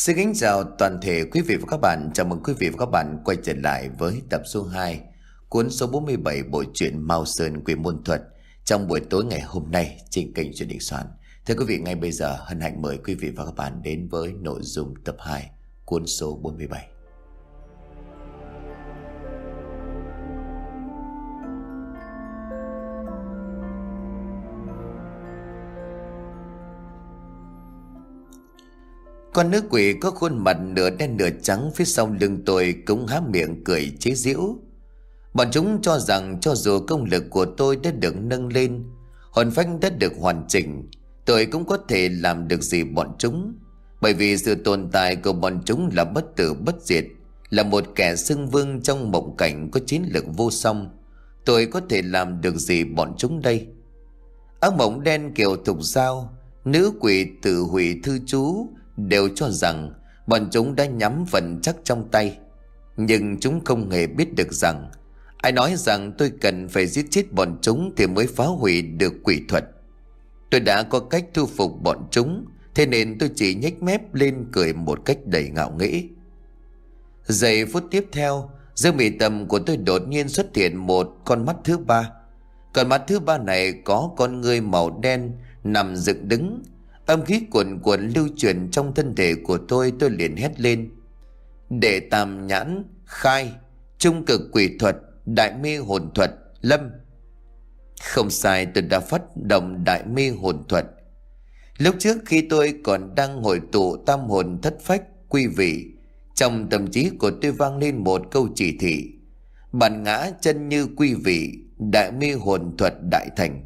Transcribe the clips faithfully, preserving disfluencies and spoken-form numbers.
Xin kính chào toàn thể quý vị và các bạn. Chào mừng quý vị và các bạn quay trở lại với tập số hai cuốn số bốn mươi bảy bộ truyện Mao Sơn Quỷ Môn Thuật trong buổi tối ngày hôm nay trên kênh Truyện Đình Soạn. Thưa quý vị, ngay bây giờ hân hạnh mời quý vị và các bạn đến với nội dung tập hai cuốn số bốn mươi bảy. Con nữ quỷ có khuôn mặt nửa đen nửa trắng phía sau lưng tôi cũng há miệng cười chế giễu. Bọn chúng cho rằng cho dù công lực của tôi đã được nâng lên, hồn phách đã được hoàn chỉnh, tôi cũng có thể làm được gì bọn chúng. Bởi vì sự tồn tại của bọn chúng là bất tử bất diệt, là một kẻ xưng vương trong mộng cảnh có chiến lược vô song. Tôi có thể làm được gì bọn chúng đây? Ác mộng đen Kiều Thục Giao, nữ quỷ Tử Hủy Thư Chú đều cho rằng bọn chúng đã nhắm phần chắc trong tay. Nhưng chúng không hề biết được rằng ai nói rằng tôi cần phải giết chết bọn chúng thì mới phá hủy được quỷ thuật. Tôi đã có cách thu phục bọn chúng, thế nên tôi chỉ nhếch mép lên cười một cách đầy ngạo nghễ. Giây phút tiếp theo, giữa mi tâm của tôi đột nhiên xuất hiện một con mắt thứ ba. Con mắt thứ ba này có con ngươi màu đen nằm dựng đứng. Âm khí cuồn cuộn lưu chuyển trong thân thể của tôi. Tôi liền hét lên: Đệ Tam Nhãn khai, trung cực quỷ thuật, đại mê hồn thuật, lâm. Không sai, tôi đã phát động đại mê hồn thuật. Lúc trước khi tôi còn đang hội tụ tam hồn thất phách quy vị, trong tâm trí của tôi vang lên một câu chỉ thị: bản ngã chân như quy vị, đại mê hồn thuật đại thành.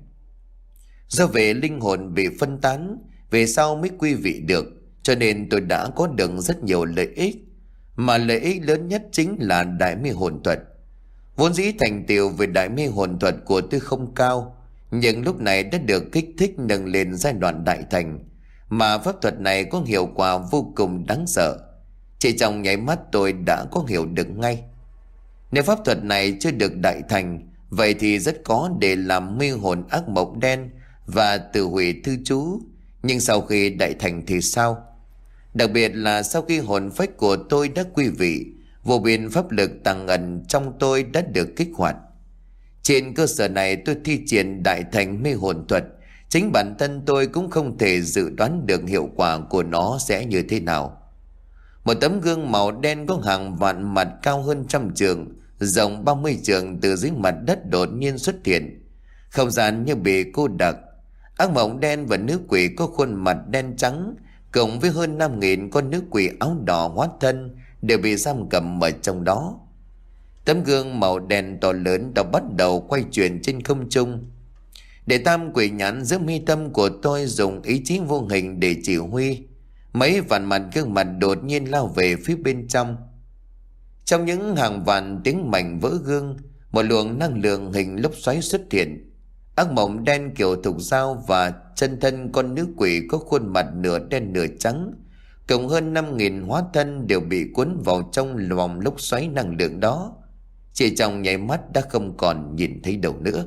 Do về linh hồn bị phân tán, về sau mới quy vị được, cho nên tôi đã có được rất nhiều lợi ích. Mà lợi ích lớn nhất chính là đại mê hồn thuật. Vốn dĩ thành tựu về đại mê hồn thuật của tôi không cao, nhưng lúc này đã được kích thích nâng lên giai đoạn đại thành. Mà pháp thuật này có hiệu quả vô cùng đáng sợ. Chỉ trong nháy mắt tôi đã có hiểu được ngay. Nếu pháp thuật này chưa được đại thành, vậy thì rất có để làm mê hồn ác mộng đen và Tử Hủy Thư Chú. Nhưng sau khi đại thành thì sao? Đặc biệt là sau khi hồn phách của tôi đã quy vị, vô biên pháp lực tàng ẩn trong tôi đã được kích hoạt. Trên cơ sở này tôi thi triển đại thành mê hồn thuật. Chính bản thân tôi cũng không thể dự đoán được hiệu quả của nó sẽ như thế nào. Một tấm gương màu đen có hàng vạn mặt cao hơn trăm trượng, rộng ba mươi trượng từ dưới mặt đất đột nhiên xuất hiện. Không gian như bị cô đặc. Ác mộng đen và nữ quỷ có khuôn mặt đen trắng, cộng với hơn năm nghìn con nữ quỷ áo đỏ hóa thân đều bị giam cầm ở trong đó. Tấm gương màu đen to lớn đã bắt đầu quay chuyển trên không trung. Để tam quỷ nhãn giữa mi tâm của tôi dùng ý chí vô hình để chỉ huy. Mấy vạn mặt gương mặt đột nhiên lao về phía bên trong. Trong những hàng vạn tiếng mảnh vỡ gương, một luồng năng lượng hình lốc xoáy xuất hiện. Ác mộng đen Kiều Thục Giao và chân thân con nữ quỷ có khuôn mặt nửa đen nửa trắng, cộng hơn năm nghìn hóa thân đều bị cuốn vào trong vòng lốc xoáy năng lượng đó. Chỉ trong nháy mắt đã không còn nhìn thấy đâu nữa.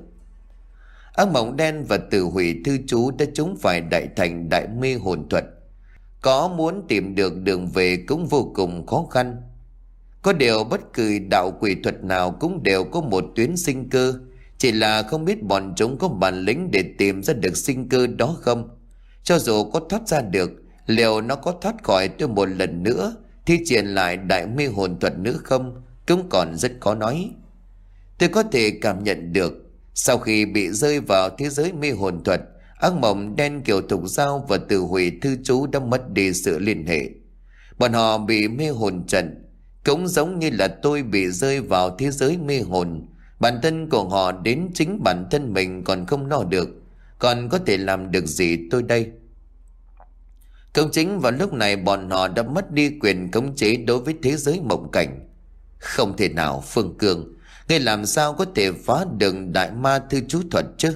Ác mộng đen và Tử Hủy Thư Chú đã trúng phải đại thành đại mê hồn thuật. Có muốn tìm được đường về cũng vô cùng khó khăn. Có điều bất cứ đạo quỷ thuật nào cũng đều có một tuyến sinh cơ, chỉ là không biết bọn chúng có bản lĩnh để tìm ra được sinh cơ đó không. Cho dù có thoát ra được, liệu nó có thoát khỏi tôi một lần nữa thi triển lại đại mê hồn thuật nữa không, cũng còn rất khó nói. Tôi có thể cảm nhận được, sau khi bị rơi vào thế giới mê hồn thuật, ác mộng đen Kiều Thục Giao và Tử Hủy Thư Chú đã mất đi sự liên hệ. Bọn họ bị mê hồn trận, cũng giống như là tôi bị rơi vào thế giới mê hồn. Bản thân của họ đến chính bản thân mình còn không lo được, còn có thể làm được gì tôi đây? Công chính vào lúc này bọn họ đã mất đi quyền khống chế đối với thế giới mộng cảnh. Không thể nào, Phương Cường, ngươi làm sao có thể phá được đại ma thư chú thuật chứ?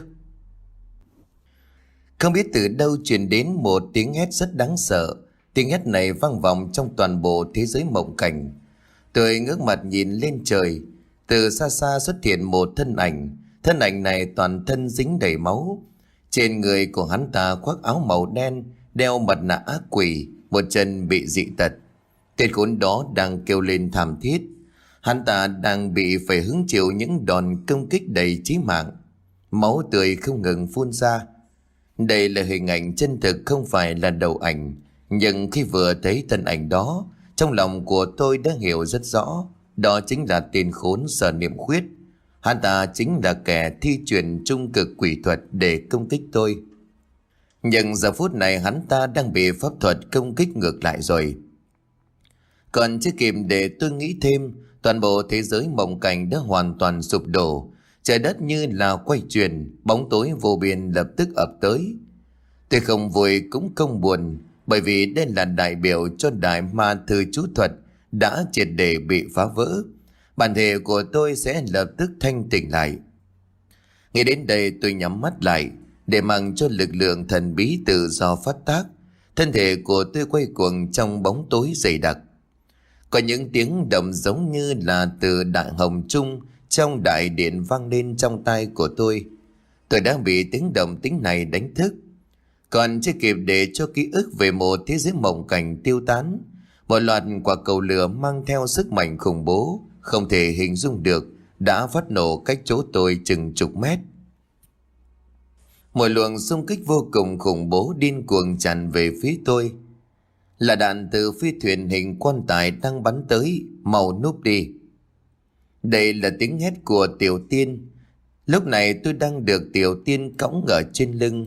Không biết từ đâu truyền đến một tiếng hét rất đáng sợ. Tiếng hét này vang vọng trong toàn bộ thế giới mộng cảnh. Tôi ngước mặt nhìn lên trời. Từ xa xa xuất hiện một thân ảnh. Thân ảnh này toàn thân dính đầy máu. Trên người của hắn ta khoác áo màu đen, đeo mặt nạ ác quỷ, một chân bị dị tật. Tên khốn đó đang kêu lên thảm thiết. Hắn ta đang bị phải hứng chịu những đòn công kích đầy chí mạng. Máu tươi không ngừng phun ra. Đây là hình ảnh chân thực, không phải là đầu ảnh. Nhưng khi vừa thấy thân ảnh đó, trong lòng của tôi đã hiểu rất rõ. Đó chính là tên khốn Sở Niệm Khuyết. Hắn ta chính là kẻ thi chuyển trung cực quỷ thuật để công kích tôi. Nhưng giờ phút này hắn ta đang bị pháp thuật công kích ngược lại rồi. Còn chưa kịp để tôi nghĩ thêm, toàn bộ thế giới mộng cảnh đã hoàn toàn sụp đổ. Trời đất như là quay chuyển, bóng tối vô biên lập tức ập tới. Tôi không vui cũng không buồn, bởi vì đây là đại biểu cho đại ma thư chú thuật đã triệt để bị phá vỡ. Bản thể của tôi sẽ lập tức thanh tỉnh lại. Nghĩ đến đây tôi nhắm mắt lại, để mặc cho lực lượng thần bí tự do phát tác. Thân thể của tôi quay cuồng trong bóng tối dày đặc. Có những tiếng động giống như là từ đại hồng trung trong đại điện vang lên trong tai của tôi. Tôi đang bị tiếng động tính này đánh thức. Còn chưa kịp để cho ký ức về một thế giới mộng cảnh tiêu tán, một loạt quả cầu lửa mang theo sức mạnh khủng bố không thể hình dung được đã phát nổ cách chỗ tôi chừng chục mét. Một luồng xung kích vô cùng khủng bố điên cuồng tràn về phía tôi. Là đạn từ phi thuyền hình quan tài đang bắn tới, mau núp đi. Đây là tiếng hét của Tiểu Tiên. Lúc này tôi đang được Tiểu Tiên cõng ở trên lưng.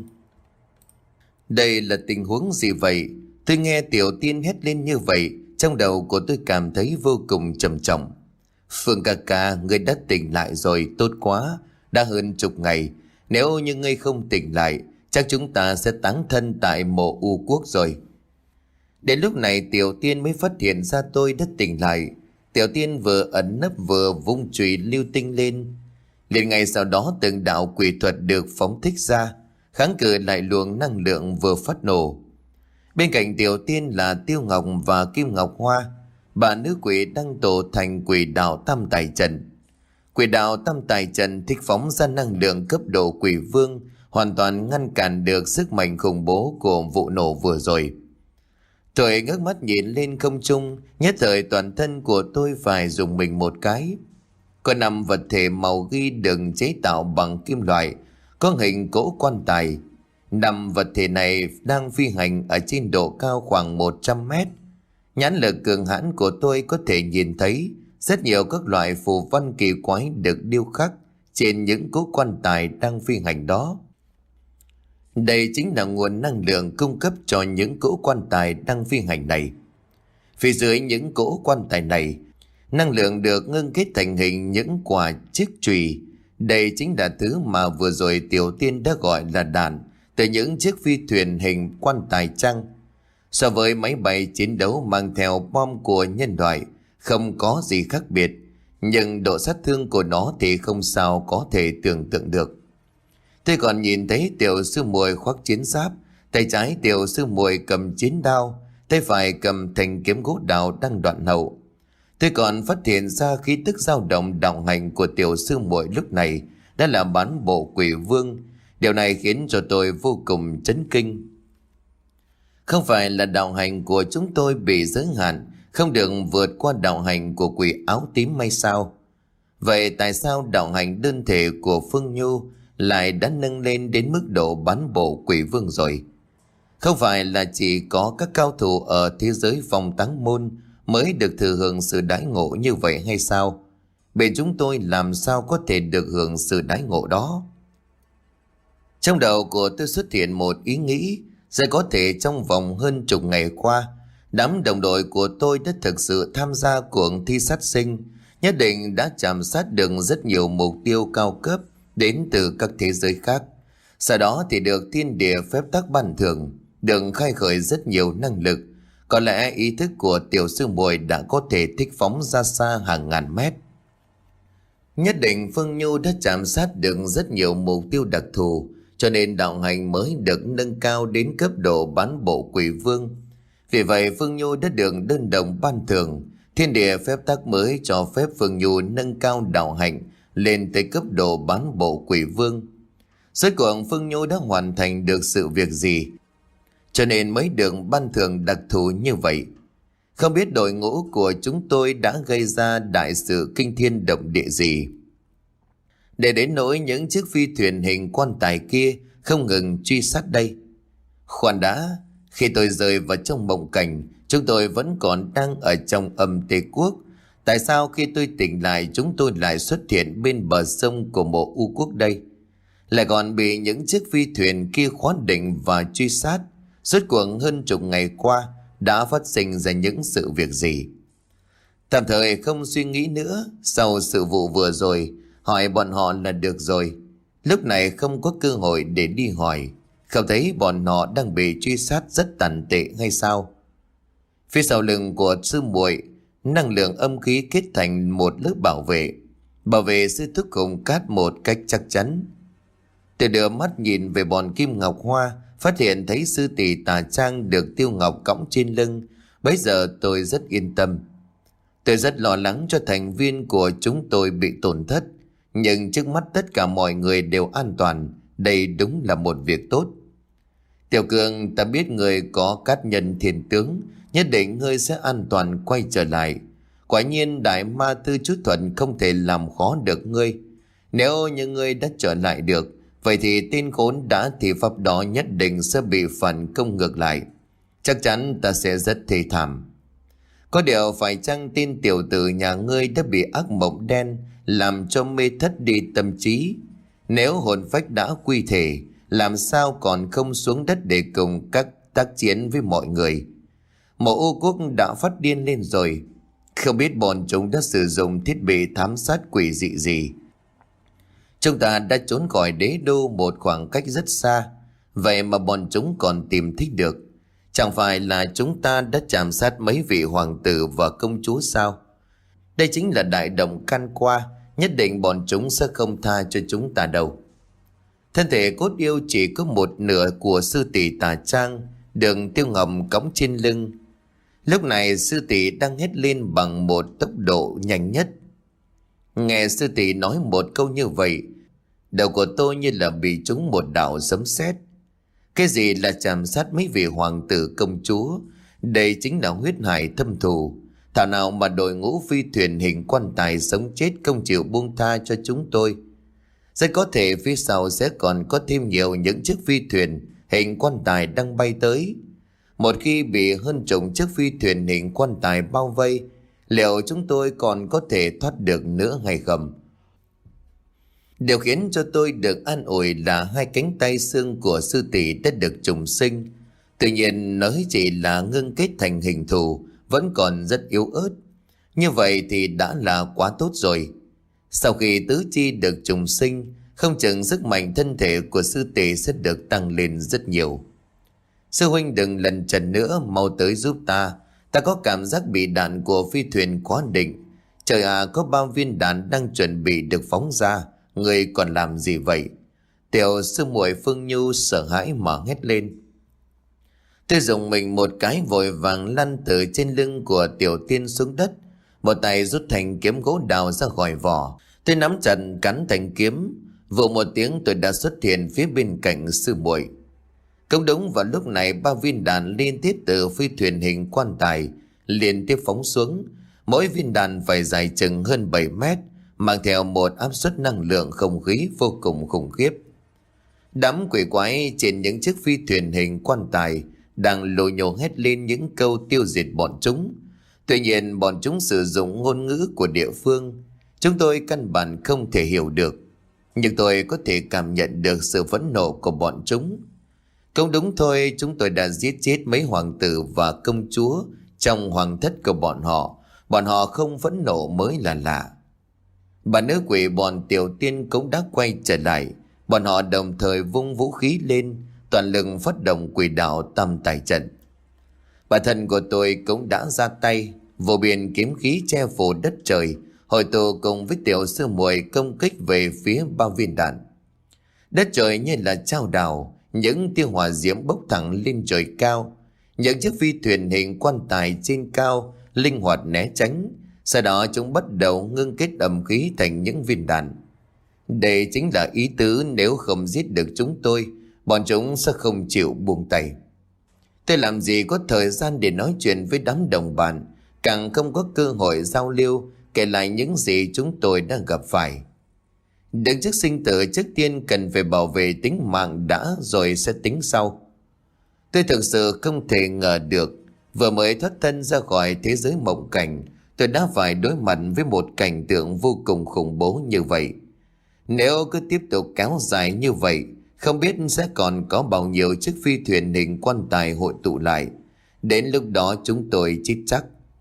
Đây là tình huống gì vậy? Tôi nghe Tiểu Tiên hét lên như vậy, trong đầu của tôi cảm thấy vô cùng trầm trọng. Phương ca ca, ngươi đã tỉnh lại rồi, tốt quá. Đã hơn chục ngày, nếu như ngươi không tỉnh lại, chắc chúng ta sẽ táng thân tại mộ U Quốc rồi. Đến lúc này Tiểu Tiên mới phát hiện ra tôi đã tỉnh lại. Tiểu Tiên vừa ẩn nấp vừa vung chùy lưu tinh lên. Liền ngay sau đó từng đạo quỷ thuật được phóng thích ra, kháng cự lại luồng năng lượng vừa phát nổ. Bên cạnh Tiểu Tiên là Tiêu Ngọc và Kim Ngọc Hoa, bà nữ quỷ đang tổ thành quỷ đạo Tam Tài Trận. Quỷ đạo Tam Tài Trận thích phóng ra năng lượng cấp độ quỷ vương, hoàn toàn ngăn cản được sức mạnh khủng bố của vụ nổ vừa rồi. Tôi ngước mắt nhìn lên không trung, nhất thời toàn thân của tôi phải dùng mình một cái. Có năm vật thể màu ghi được chế tạo bằng kim loại, có hình cỗ quan tài. Năm vật thể này đang phi hành ở trên độ cao khoảng một trăm mét. Nhãn lực cường hãn của tôi có thể nhìn thấy rất nhiều các loại phù văn kỳ quái được điêu khắc trên những cỗ quan tài đang phi hành đó. Đây chính là nguồn năng lượng cung cấp cho những cỗ quan tài đang phi hành này. Phía dưới những cỗ quan tài này, năng lượng được ngưng kết thành hình những quả chiếc chùy. Đây chính là thứ mà vừa rồi Tiểu Tiên đã gọi là đạn từ những chiếc phi thuyền hình quan tài trăng. So với máy bay chiến đấu mang theo bom của nhân loại, không có gì khác biệt, nhưng độ sát thương của nó thì không sao có thể tưởng tượng được. Tôi còn nhìn thấy Tiểu sư muội khoác chiến giáp, tay trái Tiểu sư muội cầm chiến đao, tay phải cầm thanh kiếm gỗ đào đang đoạn hậu. Tôi còn phát hiện ra khí tức dao động đạo hành của Tiểu sư muội lúc này đã là bán bộ quỷ vương. Điều này khiến cho tôi vô cùng chấn kinh. Không phải là đạo hành của chúng tôi bị giới hạn, không được vượt qua đạo hành của quỷ áo tím hay sao? Vậy tại sao đạo hành đơn thể của Phương Nhu lại đã nâng lên đến mức độ bán bộ quỷ vương rồi? Không phải là chỉ có các cao thủ ở thế giới phong táng môn mới được thừa hưởng sự đãi ngộ như vậy hay sao? Bên chúng tôi làm sao có thể được hưởng sự đãi ngộ đó? Trong đầu của tôi xuất hiện một ý nghĩ, sẽ có thể trong vòng hơn chục ngày qua, đám đồng đội của tôi đã thực sự tham gia cuộc thi sát sinh, nhất định đã chạm sát được rất nhiều mục tiêu cao cấp đến từ các thế giới khác. Sau đó thì được thiên địa phép tắc ban thưởng, được khai khởi rất nhiều năng lực. Có lẽ ý thức của Tiểu sư muội đã có thể thích phóng ra xa hàng ngàn mét. Nhất định Phương Nhu đã chạm sát được rất nhiều mục tiêu đặc thù, cho nên đạo hành mới được nâng cao đến cấp độ bán bộ quỷ vương. Vì vậy Phương Nhu đã được đơn đồng ban thưởng, thiên địa phép tắc mới cho phép Phương Nhu nâng cao đạo hành lên tới cấp độ bán bộ quỷ vương. Rốt cuộc Phương Nhu đã hoàn thành được sự việc gì? cho nên mới được ban thưởng đặc thù như vậy. Không biết đội ngũ của chúng tôi đã gây ra đại sự kinh thiên động địa gì, để đến nỗi những chiếc phi thuyền hình quan tài kia không ngừng truy sát đây. Khoan đã, khi tôi rơi vào trong mộng cảnh, chúng tôi vẫn còn đang ở trong âm Tây Quốc. Tại sao khi tôi tỉnh lại chúng tôi lại xuất hiện bên bờ sông của một U quốc đây? Lại còn bị những chiếc phi thuyền kia khóa định và truy sát. Suốt cuộc hơn chục ngày qua đã phát sinh ra những sự việc gì? Tạm thời không suy nghĩ nữa. Sau sự vụ vừa rồi, hỏi bọn họ là được rồi. Lúc này không có cơ hội để đi hỏi. Không thấy bọn họ đang bị truy sát rất tàn tệ hay sao? Phía sau lưng của sư muội, năng lượng âm khí kết thành một lớp bảo vệ, bảo vệ sư thúc Hùng Cát một cách chắc chắn. Tôi đưa mắt nhìn về bọn Kim Ngọc Hoa, phát hiện thấy sư tỷ Tà Trang được Tiêu Ngọc cõng trên lưng. Bấy giờ tôi rất yên tâm. Tôi rất lo lắng cho thành viên của chúng tôi bị tổn thất, nhưng trước mắt tất cả mọi người đều an toàn. Đây đúng là một việc tốt. Tiểu Cường, ta biết người có cát nhân thiên tướng, nhất định ngươi sẽ an toàn quay trở lại. Quả nhiên đại ma tư chú thuận không thể làm khó được ngươi. Nếu như ngươi đã trở lại được, vậy thì tên khốn đã thì pháp đó nhất định sẽ bị phản công ngược lại. Chắc chắn ta sẽ rất thê thảm. Có điều phải chăng tin tiểu tử nhà ngươi đã bị ác mộng đen làm cho mê thất đi tâm trí? Nếu hồn phách đã quy thể, làm sao còn không xuống đất để cùng các tác chiến với mọi người? Một U quốc đã phát điên lên rồi. Không biết bọn chúng đã sử dụng thiết bị thám sát quỷ dị gì. Chúng ta đã trốn khỏi đế đô một khoảng cách rất xa, vậy mà bọn chúng còn tìm thích được. Chẳng phải là chúng ta đã chạm sát mấy vị hoàng tử và công chúa sao? Đây chính là đại động can qua, nhất định bọn chúng sẽ không tha cho chúng ta đâu. Thân thể cốt yêu chỉ có một nửa của sư tỷ Tà Trang, được Tiêu Ngọc cõng trên lưng. Lúc này sư tỷ đang hét lên bằng một tốc độ nhanh nhất. Nghe sư tỷ nói một câu như vậy, đầu của tôi như là bị trúng một đạo sấm sét. Cái gì là chạm sát mấy vị hoàng tử công chúa? Đây chính là huyết hải thâm thù. Thảo nào mà đội ngũ phi thuyền hình quan tài sống chết không chịu buông tha cho chúng tôi. Rất có thể phía sau sẽ còn có thêm nhiều những chiếc phi thuyền hình quan tài đang bay tới. Một khi bị hơn chục chiếc phi thuyền hình quan tài bao vây, liệu chúng tôi còn có thể thoát được nữa hay không? Điều khiến cho tôi được an ủi là hai cánh tay xương của sư tỷ đã được trùng sinh. Tuy nhiên nó chỉ là ngưng kết thành hình thù, vẫn còn rất yếu ớt. Như vậy thì đã là quá tốt rồi. Sau khi tứ chi được trùng sinh, không chừng sức mạnh thân thể của sư tỷ sẽ được tăng lên rất nhiều. Sư huynh đừng lần trần nữa, mau tới giúp ta. Ta có cảm giác bị đạn của phi thuyền quá định. Trời à, có bao viên đạn đang chuẩn bị được phóng ra. Người còn làm gì vậy? Tiểu sư muội Phương Nhu sợ hãi mà hét lên. Tôi dùng mình một cái vội vàng lăn từ trên lưng của tiểu tiên xuống đất. Một tay rút thành kiếm gỗ đào ra khỏi vỏ. Tôi nắm chặt cắn thành kiếm. Vụ một tiếng tôi đã xuất hiện phía bên cạnh sư muội. Cũng đúng vào lúc này, ba viên đạn liên tiếp từ phi thuyền hình quan tài liên tiếp phóng xuống. Mỗi viên đạn phải dài chừng hơn bảy mét, mang theo một áp suất năng lượng không khí vô cùng khủng khiếp. Đám quỷ quái trên những chiếc phi thuyền hình quan tài đang lồ nhồ hét lên những câu tiêu diệt bọn chúng. Tuy nhiên bọn chúng sử dụng ngôn ngữ của địa phương, chúng tôi căn bản không thể hiểu được. Nhưng tôi có thể cảm nhận được sự phẫn nộ của bọn chúng. Không đúng thôi, chúng tôi đã giết chết mấy hoàng tử và công chúa trong hoàng thất của bọn họ. Bọn họ không phẫn nộ mới là lạ. Bà nữ quỷ bọn tiểu tiên cũng đã quay trở lại. Bọn họ đồng thời vung vũ khí lên, toàn lực phát động quỷ đạo tam tài trận. Bản thân của tôi cũng đã ra tay, vô biên kiếm khí che phủ đất trời, hội tụ cùng với tiểu sư muội công kích về phía ba viên đạn. Đất trời như là chao đảo, những tia hỏa diễm bốc thẳng lên trời cao. Những chiếc phi thuyền hình quan tài trên cao linh hoạt né tránh. Sau đó chúng bắt đầu ngưng kết âm khí thành những viên đạn. Đây chính là ý tứ, nếu không giết được chúng tôi, bọn chúng sẽ không chịu buông tay. Tôi làm gì có thời gian để nói chuyện với đám đồng bạn, càng không có cơ hội giao lưu kể lại những gì chúng tôi đang gặp phải. Đứng trước sinh tử, trước tiên cần phải bảo vệ tính mạng đã rồi sẽ tính sau. Tôi thực sự không thể ngờ được, vừa mới thoát thân ra khỏi thế giới mộng cảnh, tôi đã phải đối mặt với một cảnh tượng vô cùng khủng bố như vậy. Nếu cứ tiếp tục kéo dài như vậy, không biết sẽ còn có bao nhiêu chiếc phi thuyền hình quan tài hội tụ lại. Đến lúc đó chúng tôi chết chắc.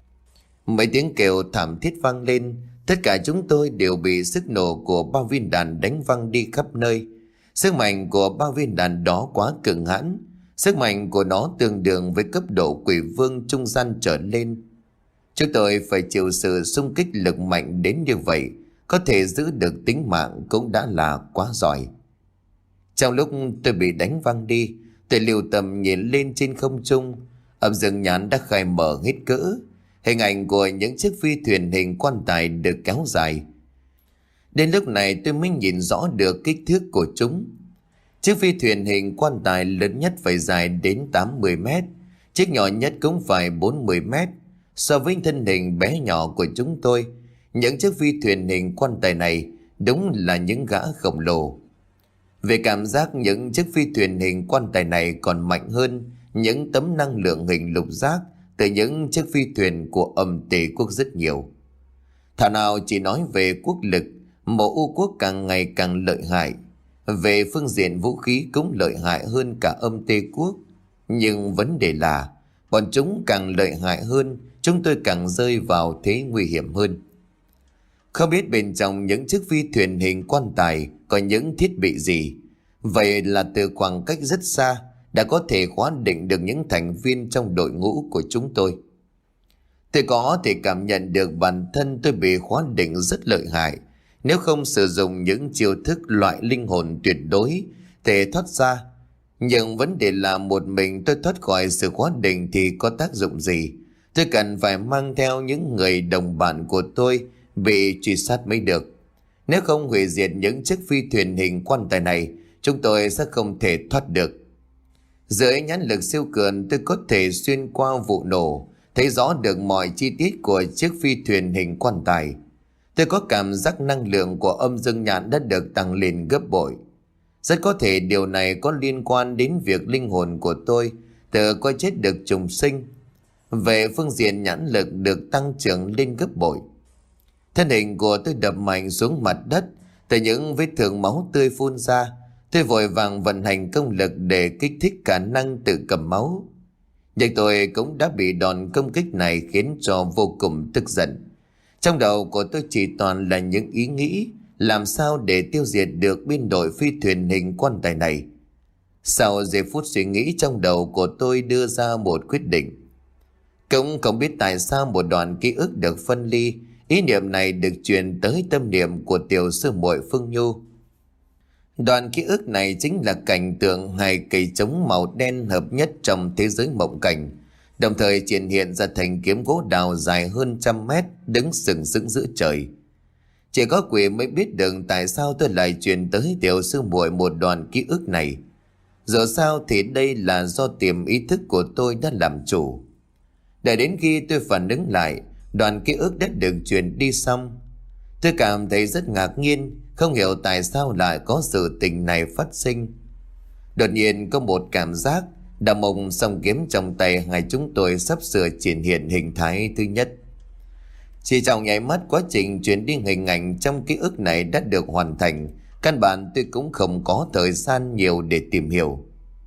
Mấy tiếng kêu thảm thiết vang lên, tất cả chúng tôi đều bị sức nổ của ba viên đạn đánh văng đi khắp nơi. Sức mạnh của ba viên đạn đó quá cường hãn, sức mạnh của nó tương đương với cấp độ quỷ vương trung gian trở lên. Chúng tôi phải chịu sự xung kích lực mạnh đến như vậy, có thể giữ được tính mạng cũng đã là quá giỏi. Trong lúc tôi bị đánh văng đi, tôi lưu tâm nhìn lên trên không trung, âm dương nhãn đã khai mở hết cỡ. Hình ảnh của những chiếc phi thuyền hình quan tài được kéo dài. Đến lúc này tôi mới nhìn rõ được kích thước của chúng. Chiếc phi thuyền hình quan tài lớn nhất phải dài đến tám mươi mét, chiếc nhỏ nhất cũng phải bốn mươi mét. So với thân hình bé nhỏ của chúng tôi, những chiếc phi thuyền hình quan tài này đúng là những gã khổng lồ. Về cảm giác, những chiếc phi thuyền hình quan tài này còn mạnh hơn những tấm năng lượng hình lục giác từ những chiếc phi thuyền của Âm Tỳ Quốc rất nhiều. Thảo nào chỉ nói về quốc lực, Mộ U Quốc càng ngày càng lợi hại. Về phương diện vũ khí cũng lợi hại hơn cả Âm Tỳ Quốc. Nhưng vấn đề là, bọn chúng càng lợi hại hơn, chúng tôi càng rơi vào thế nguy hiểm hơn. Không biết bên trong những chiếc phi thuyền hình quan tài có những thiết bị gì. Vậy là từ khoảng cách rất xa đã có thể khóa định được những thành viên trong đội ngũ của chúng tôi. Tôi có thể cảm nhận được bản thân tôi bị khóa định rất lợi hại. Nếu không sử dụng những chiêu thức loại linh hồn tuyệt đối để thoát ra. Nhưng vấn đề là một mình tôi thoát khỏi sự khóa định thì có tác dụng gì? Tôi cần phải mang theo những người đồng bạn của tôi bị truy sát mới được. Nếu không hủy diệt những chiếc phi thuyền hình quan tài này, chúng tôi sẽ không thể thoát được. Dưới nhãn lực siêu cường, tôi có thể xuyên qua vụ nổ, thấy rõ được mọi chi tiết của chiếc phi thuyền hình quan tài. Tôi có cảm giác năng lượng của âm dương nhãn đã được tăng lên gấp bội. Rất có thể điều này có liên quan đến việc linh hồn của tôi từ coi chết được trùng sinh. Về phương diện nhãn lực được tăng trưởng lên gấp bội. Thân hình của tôi đập mạnh xuống mặt đất, từ những vết thương máu tươi phun ra. Tôi vội vàng vận hành công lực để kích thích khả năng tự cầm máu. Nhưng tôi cũng đã bị đòn công kích này khiến cho vô cùng tức giận. Trong đầu của tôi chỉ toàn là những ý nghĩ làm sao để tiêu diệt được biên đội phi thuyền hình quan tài này. Sau giây phút suy nghĩ, trong đầu của tôi đưa ra một quyết định. Cũng không biết tại sao một đoạn ký ức được phân ly, ý niệm này được truyền tới tâm niệm của tiểu sư muội Phương Nhu. Đoạn ký ức này chính là cảnh tượng hai cây trống màu đen hợp nhất trong thế giới mộng cảnh, đồng thời triển hiện ra thành kiếm gỗ đào dài hơn trăm mét đứng sừng sững giữa trời. Chỉ có quỷ mới biết được tại sao tôi lại truyền tới tiểu sư muội một đoạn ký ức này. Dù sao thì đây là do tiềm ý thức của tôi đã làm chủ. Để đến khi tôi phản ứng lại, đoạn ký ức đã được truyền đi xong. Tôi cảm thấy rất ngạc nhiên, không hiểu tại sao lại có sự tình này phát sinh. Đột nhiên có một cảm giác đạo mộng song kiếm trong tay hai chúng tôi sắp sửa triển hiện hình thái thứ nhất. Chỉ trong nháy mắt, quá trình truyền đi hình ảnh trong ký ức này đã được hoàn thành. Căn bản tôi cũng không có thời gian nhiều để tìm hiểu.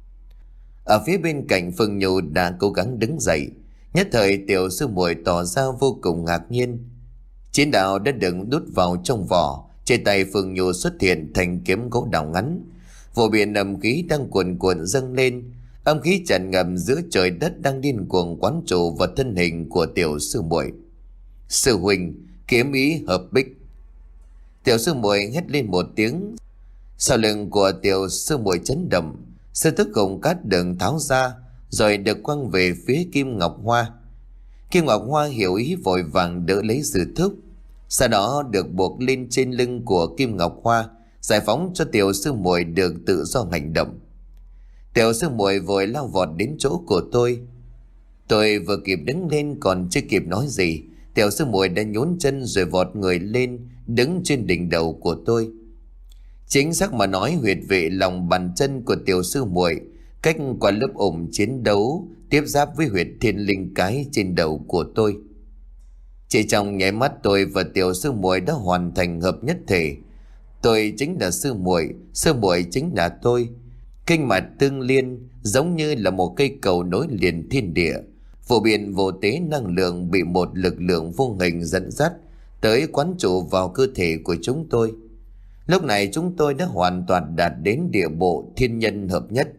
Ở phía bên cạnh, Phương Nhu đã cố gắng đứng dậy. Nhất thời tiểu sư muội tỏ ra vô cùng ngạc nhiên. Chiến đạo đã được đút vào trong vỏ. Trên tay Phương Nhu xuất hiện thành kiếm gỗ đào ngắn. Vô biên âm khí đang cuồn cuộn dâng lên. Âm khí tràn ngập giữa trời đất đang điên cuồng quán trụ vào thân hình của tiểu sư muội. Sư huynh, kiếm ý hợp bích. Tiểu sư muội hét lên một tiếng. Sau lưng của tiểu sư muội chấn động, sư tức hồng cát đường tháo ra, rồi được quăng về phía Kim Ngọc Hoa. Kim Ngọc Hoa hiểu ý vội vàng đỡ lấy sư thúc, sau đó được buộc lên trên lưng của Kim Ngọc Hoa, giải phóng cho tiểu sư muội được tự do hành động. Tiểu sư muội vội lao vọt đến chỗ của tôi. Tôi vừa kịp đứng lên còn chưa kịp nói gì, tiểu sư muội đã nhún chân rồi vọt người lên, đứng trên đỉnh đầu của tôi. Chính xác mà nói, huyệt vị lòng bàn chân của tiểu sư muội cách qua lớp ủng chiến đấu tiếp giáp với huyệt thiên linh cái trên đầu của tôi. Chỉ trong nháy mắt, tôi và tiểu sư muội đã hoàn thành hợp nhất thể. Tôi chính là sư muội, sư muội chính là tôi. Kinh mạch tương liên, giống như là một cây cầu nối liền thiên địa. Vô biên vô tế năng lượng bị một lực lượng vô hình dẫn dắt tới quán trụ vào cơ thể của chúng tôi. Lúc này chúng tôi đã hoàn toàn đạt đến địa bộ thiên nhân hợp nhất.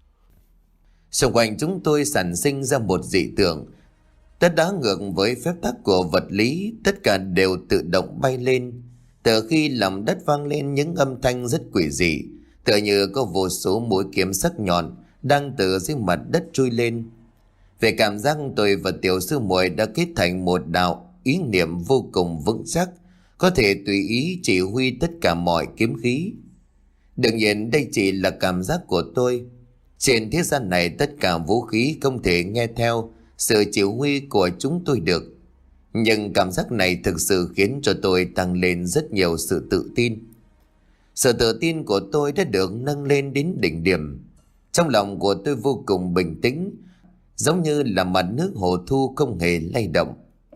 Xung quanh chúng tôi sản sinh ra một dị tượng. Tất đá ngược với phép tắc của vật lý, tất cả đều tự động bay lên. Từ khi lòng đất vang lên những âm thanh rất quỷ dị, tựa như có vô số mũi kiếm sắc nhọn đang từ dưới mặt đất trôi lên. Về cảm giác, tôi và tiểu sư muội đã kết thành một đạo ý niệm vô cùng vững chắc, có thể tùy ý chỉ huy tất cả mọi kiếm khí. Đương nhiên đây chỉ là cảm giác của tôi. Trên thế gian này tất cả vũ khí không thể nghe theo sự chỉ huy của chúng tôi được. Nhưng cảm giác này thực sự khiến cho tôi tăng lên rất nhiều sự tự tin. Sự tự tin của tôi đã được nâng lên đến đỉnh điểm. Trong lòng của tôi vô cùng bình tĩnh, giống như là mặt nước hồ thu không hề lay động.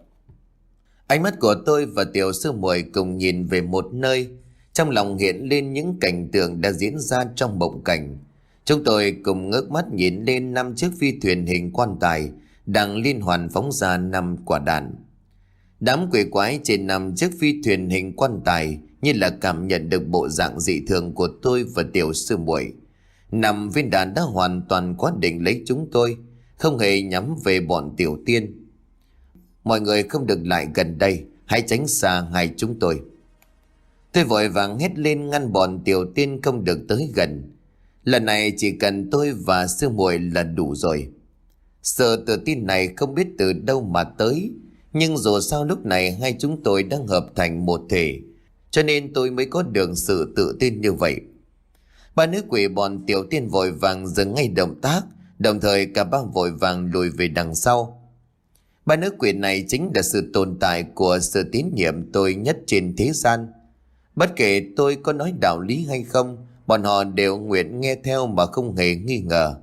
Ánh mắt của tôi và tiểu sư muội cùng nhìn về một nơi, trong lòng hiện lên những cảnh tượng đã diễn ra trong mộng cảnh. Chúng tôi cùng ngước mắt nhìn lên năm chiếc phi thuyền hình quan tài đang liên hoàn phóng ra năm quả đạn. Đám quỷ quái trên năm chiếc phi thuyền hình quan tài như là cảm nhận được bộ dạng dị thường của tôi và tiểu sư muội. Năm viên đạn đã hoàn toàn quá định lấy chúng tôi, không hề nhắm về bọn tiểu tiên. Mọi người không được lại gần đây, hãy tránh xa hai chúng tôi. Tôi vội vàng hét lên ngăn bọn tiểu tiên không được tới gần. Lần này chỉ cần tôi và sư muội là đủ rồi. Sự tự tin này không biết từ đâu mà tới, nhưng dù sao lúc này hai chúng tôi đang hợp thành một thể, cho nên tôi mới có được sự tự tin như vậy. Ba nữ quỷ bọn tiểu tiên vội vàng dừng ngay động tác, đồng thời cả ba vội vàng lùi về đằng sau. Ba nữ quỷ này chính là sự tồn tại của sự tín nhiệm tôi nhất trên thế gian. Bất kể tôi có nói đạo lý hay không, bọn họ đều nguyện nghe theo mà không hề nghi ngờ.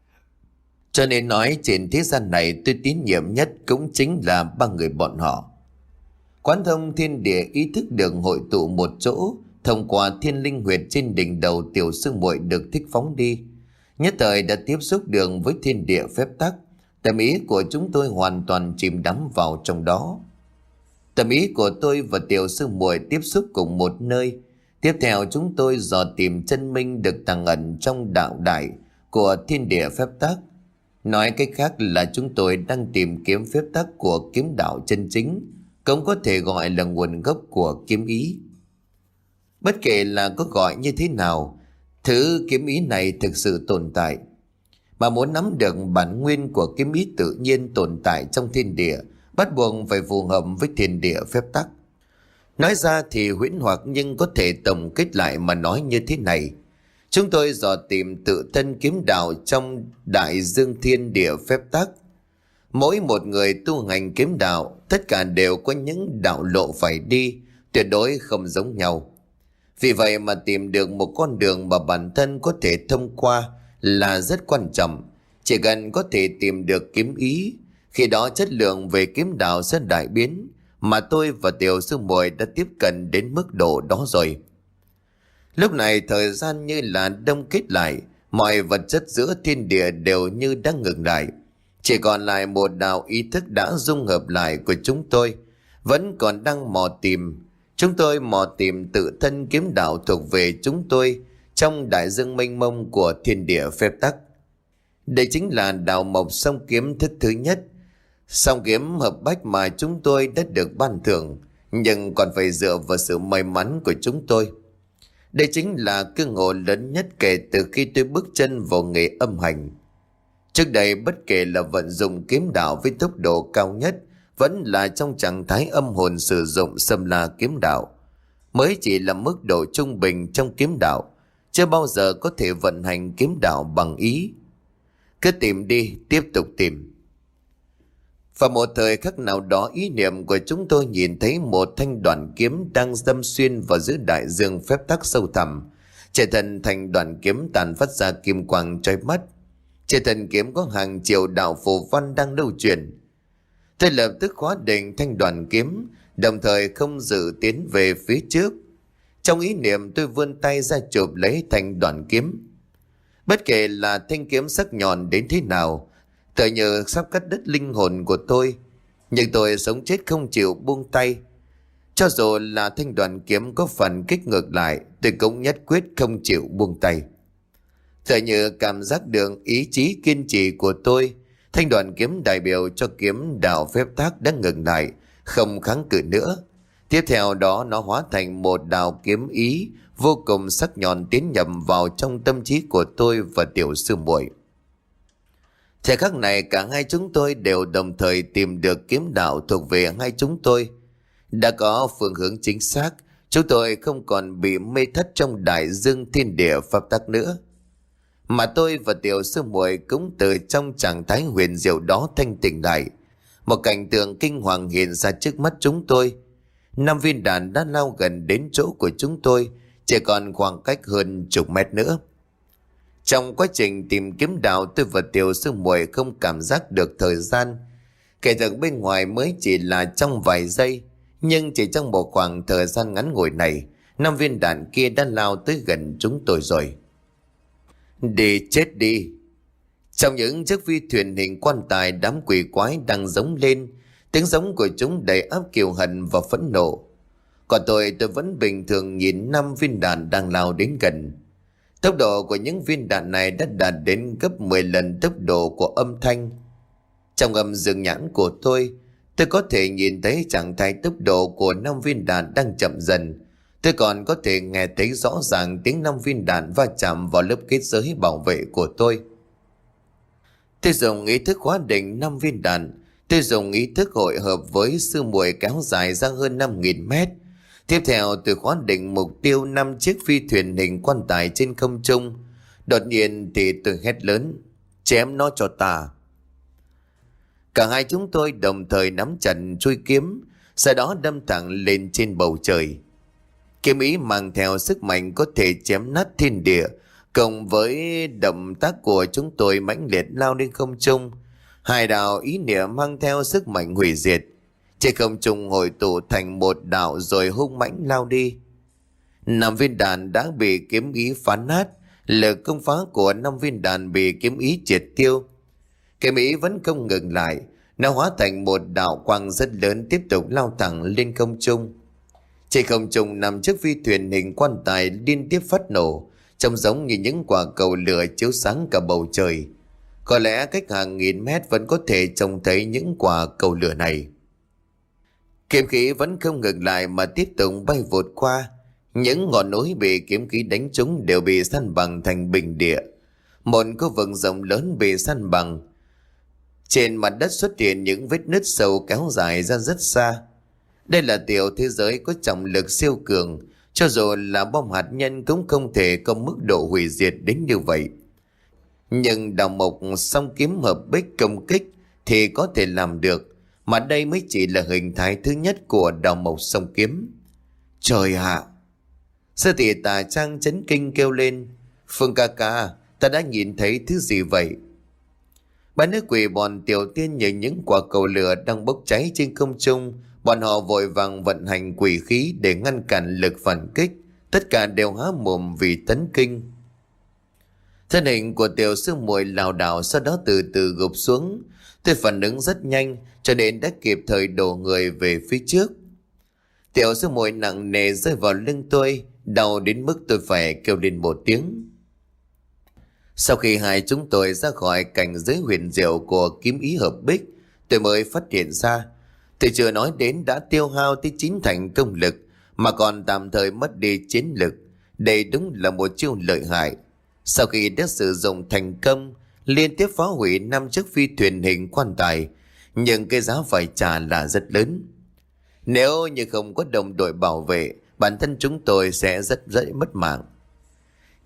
Cho nên nói trên thế gian này tôi tín nhiệm nhất cũng chính là ba người bọn họ. Quán thông thiên địa ý thức được hội tụ một chỗ, thông qua thiên linh huyệt trên đỉnh đầu tiểu sư muội được thích phóng đi. Nhất thời đã tiếp xúc được với thiên địa phép tắc, tâm ý của chúng tôi hoàn toàn chìm đắm vào trong đó. Tâm ý của tôi và tiểu sư muội tiếp xúc cùng một nơi. Tiếp theo chúng tôi dò tìm chân minh được tàng ẩn trong đạo đại của thiên địa phép tắc. Nói cách khác là chúng tôi đang tìm kiếm phép tắc của kiếm đạo chân chính, cũng có thể gọi là nguồn gốc của kiếm ý. Bất kể là có gọi như thế nào, thứ kiếm ý này thực sự tồn tại. Mà muốn nắm được bản nguyên của kiếm ý tự nhiên tồn tại trong thiên địa, bắt buộc phải phù hợp với thiên địa phép tắc. Nói ra thì huyễn hoặc, nhưng có thể tổng kết lại mà nói như thế này. Chúng tôi dò tìm tự thân kiếm đạo trong đại dương thiên địa phép tắc. Mỗi một người tu hành kiếm đạo, tất cả đều có những đạo lộ phải đi, tuyệt đối không giống nhau. Vì vậy mà tìm được một con đường mà bản thân có thể thông qua là rất quan trọng. Chỉ cần có thể tìm được kiếm ý, khi đó chất lượng về kiếm đạo sẽ đại biến, mà tôi và tiểu sư muội đã tiếp cận đến mức độ đó rồi. Lúc này thời gian như là đông kết lại, mọi vật chất giữa thiên địa đều như đang ngừng lại. Chỉ còn lại một đạo ý thức đã dung hợp lại của chúng tôi, vẫn còn đang mò tìm. Chúng tôi mò tìm tự thân kiếm đạo thuộc về chúng tôi trong đại dương mênh mông của thiên địa phép tắc. Đây chính là đạo mộc song kiếm thức thứ nhất. Song kiếm hợp bách mà chúng tôi đã được ban thưởng, nhưng còn phải dựa vào sự may mắn của chúng tôi. Đây chính là cơ ngộ lớn nhất kể từ khi tôi bước chân vào nghề âm hành. Trước đây bất kể là vận dụng kiếm đạo với tốc độ cao nhất, vẫn là trong trạng thái âm hồn sử dụng xâm la kiếm đạo, mới chỉ là mức độ trung bình trong kiếm đạo. chưa bao giờ có thể vận hành kiếm đạo bằng ý. Cứ tìm đi, tiếp tục tìm. Và một thời khắc nào đó, ý niệm của chúng tôi nhìn thấy một thanh đoạn kiếm đang đâm xuyên vào giữa đại dương phép tắc sâu thẳm. Trên thân thanh đoạn kiếm tàn phát ra kim quang chói mắt. Trên thân kiếm có hàng triệu đạo phù văn đang lưu truyền. Tôi lập tức khóa định thanh đoạn kiếm, đồng thời không dự tiến về phía trước. Trong ý niệm, tôi vươn tay ra chụp lấy thanh đoạn kiếm. Bất kể là thanh kiếm sắc nhọn đến thế nào, tựa như sắp cắt đứt linh hồn của tôi, nhưng tôi sống chết không chịu buông tay. Cho dù là thanh đoạn kiếm có phần kích ngược lại, tôi cũng nhất quyết không chịu buông tay. Tựa như cảm giác được ý chí kiên trì của tôi, thanh đoạn kiếm đại biểu cho kiếm đạo phép tắc đã ngừng lại, không kháng cự nữa. Tiếp theo đó, nó hóa thành một đạo kiếm ý vô cùng sắc nhọn tiến nhập vào trong tâm trí của tôi và tiểu sư muội. Thời khắc này, cả hai chúng tôi đều đồng thời tìm được kiếm đạo thuộc về hai chúng tôi. Đã có phương hướng chính xác, chúng tôi không còn bị mê thất trong đại dương thiên địa pháp tắc nữa. Mà tôi và tiểu sư muội cũng từ trong trạng thái huyền diệu đó thanh tỉnh lại. Một cảnh tượng kinh hoàng hiện ra trước mắt chúng tôi. Năm viên đạn đã lao gần đến chỗ của chúng tôi, chỉ còn khoảng cách hơn chục mét nữa. Trong quá trình tìm kiếm đạo, tôi và tiểu sư muội không cảm giác được thời gian. Kể từ bên ngoài mới chỉ là trong vài giây, nhưng chỉ trong một khoảng thời gian ngắn ngủi này, năm viên đạn kia đã lao tới gần chúng tôi rồi. Đi chết đi! Trong những chiếc phi thuyền hình quan tài, đám quỷ quái đang giống lên. Tiếng giống của chúng đầy áp kiêu hận và phẫn nộ. Còn tôi, tôi vẫn bình thường nhìn năm viên đạn đang lao đến gần. Tốc độ của những viên đạn này đã đạt đến gấp mười lần tốc độ của âm thanh. Trong âm dương nhãn của tôi, tôi có thể nhìn thấy trạng thái tốc độ của năm viên đạn đang chậm dần. Tôi còn có thể nghe thấy rõ ràng tiếng năm viên đạn va chạm vào lớp kết giới bảo vệ của tôi. Tôi dùng ý thức khóa định năm viên đạn. Tôi dùng ý thức hội hợp với sư muội kéo dài ra hơn năm nghìn mét. Tiếp theo, tôi khóa định mục tiêu năm chiếc phi thuyền hình quan tài trên không trung. Đột nhiên thì tôi hét lớn: chém nó cho ta! Cả hai chúng tôi đồng thời nắm chặt chuôi kiếm, sau đó đâm thẳng lên trên bầu trời. Kiếm ý mang theo sức mạnh có thể chém nát thiên địa, cộng với động tác của chúng tôi mãnh liệt lao lên không trung. Hai đạo ý niệm mang theo sức mạnh hủy diệt, trên không trung hội tụ thành một đạo rồi hung mãnh lao đi. Năm viên đạn đã bị kiếm ý phá nát, lực công phá của năm viên đạn bị kiếm ý triệt tiêu. Kiếm ý vẫn không ngừng lại, nó hóa thành một đạo quang rất lớn tiếp tục lao thẳng lên không trung. Trên không trung, năm chiếc phi thuyền hình quan tài liên tiếp phát nổ, trông giống như những quả cầu lửa chiếu sáng cả bầu trời. Có lẽ cách hàng nghìn mét vẫn có thể trông thấy những quả cầu lửa này. Kiếm khí vẫn không ngừng lại mà tiếp tục bay vụt qua. Những ngọn núi bị kiếm khí đánh trúng đều bị san bằng thành bình địa. Một khu vực rộng lớn bị san bằng. Trên mặt đất xuất hiện những vết nứt sâu kéo dài ra rất xa. Đây là tiểu thế giới có trọng lực siêu cường, cho dù là bom hạt nhân cũng không thể có mức độ hủy diệt đến như vậy. Nhưng đào mộc song kiếm hợp bích công kích thì có thể làm được, mà đây mới chỉ là hình thái thứ nhất của đào mộc song kiếm. Trời ạ! Sư tỷ Tà Trang chấn kinh kêu lên: Phương ca ca, ta đã nhìn thấy thứ gì vậy? Ba nữ quỷ bọn tiểu tiên nhìn những quả cầu lửa đang bốc cháy trên không trung. Bọn họ vội vàng vận hành quỷ khí để ngăn cản lực phản kích. Tất cả đều há mồm vì tấn kinh. Thân hình của tiểu sư muội lảo đảo, sau đó từ từ gục xuống. Tôi phản ứng rất nhanh, cho nên đã kịp thời đổ người về phía trước. Tiểu sư muội nặng nề rơi vào lưng tôi, đau đến mức tôi phải kêu lên một tiếng. Sau khi hai chúng tôi ra khỏi cảnh giới huyền diệu của kiếm ý hợp bích, tôi mới phát hiện ra tôi chưa nói đến đã tiêu hao tới chín thành công lực, mà còn tạm thời mất đi chiến lực. Đây đúng là một chiêu lợi hại. Sau khi đã sử dụng thành công, liên tiếp phá hủy năm chiếc phi thuyền hình quan tài, nhưng cái giá phải trả là rất lớn. Nếu như không có đồng đội bảo vệ, bản thân chúng tôi sẽ rất dễ mất mạng.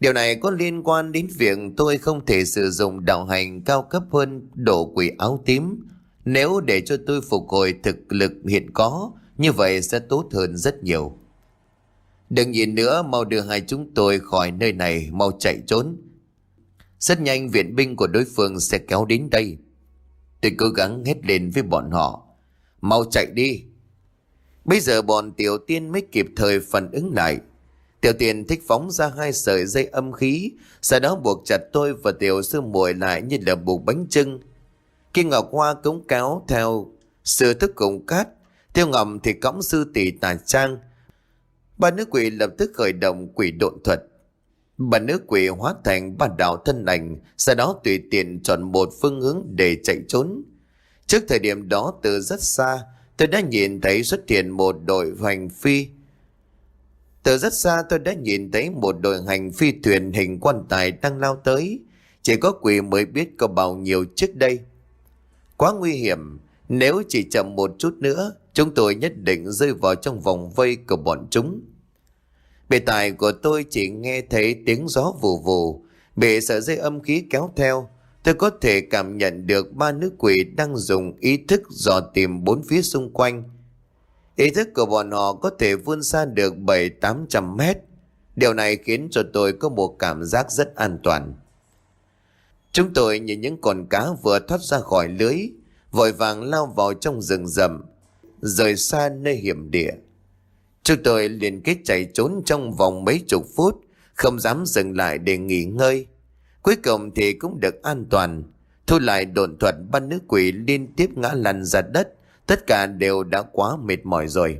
Điều này có liên quan đến việc tôi không thể sử dụng đạo hành cao cấp hơn độ quỷ áo tím. Nếu để cho tôi phục hồi thực lực hiện có, như vậy sẽ tốt hơn rất nhiều. Đừng nhìn nữa, mau đưa hai chúng tôi khỏi nơi này, mau chạy trốn. Rất nhanh viện binh của đối phương sẽ kéo đến đây. Tôi cố gắng hét lên với bọn họ: mau chạy đi. Bây giờ bọn Tiểu Tiên mới kịp thời phản ứng lại. Tiểu Tiên thích phóng ra hai sợi dây âm khí, sau đó buộc chặt tôi và Tiểu Sư Muội lại như là buộc bánh chưng. Khi Ngọc Hoa cống cáo theo sư thức cùng cát, Tiêu Ngọc thì cõng sư tỷ Tà Trang. Ba nữ quỷ lập tức khởi động quỷ độn thuật. Ba nữ quỷ hóa thành ba đạo thân ảnh, sau đó tùy tiện chọn một phương hướng để chạy trốn. Trước thời điểm đó, từ rất xa, tôi đã nhìn thấy xuất hiện một đội hành phi. Từ rất xa tôi đã nhìn thấy một đội hành phi thuyền hình quan tài đang lao tới. Chỉ có quỷ mới biết có bao nhiêu trước đây. Quá nguy hiểm, nếu chỉ chậm một chút nữa, chúng tôi nhất định rơi vào trong vòng vây của bọn chúng. Bề tài của tôi chỉ nghe thấy tiếng gió vù vù, bị sợi dây âm khí kéo theo. Tôi có thể cảm nhận được ba nữ quỷ đang dùng ý thức dò tìm bốn phía xung quanh. Ý thức của bọn họ có thể vươn xa được bảy tám trăm mét. Điều này khiến cho tôi có một cảm giác rất an toàn. Chúng tôi như những con cá vừa thoát ra khỏi lưới, vội vàng lao vào trong rừng rậm, rời xa nơi hiểm địa. Chúng tôi liên kết chạy trốn trong vòng mấy chục phút, không dám dừng lại để nghỉ ngơi. Cuối cùng thì cũng được an toàn. Thu lại độn thuật, ba nữ quỷ liên tiếp ngã lăn ra đất. Tất cả đều đã quá mệt mỏi rồi.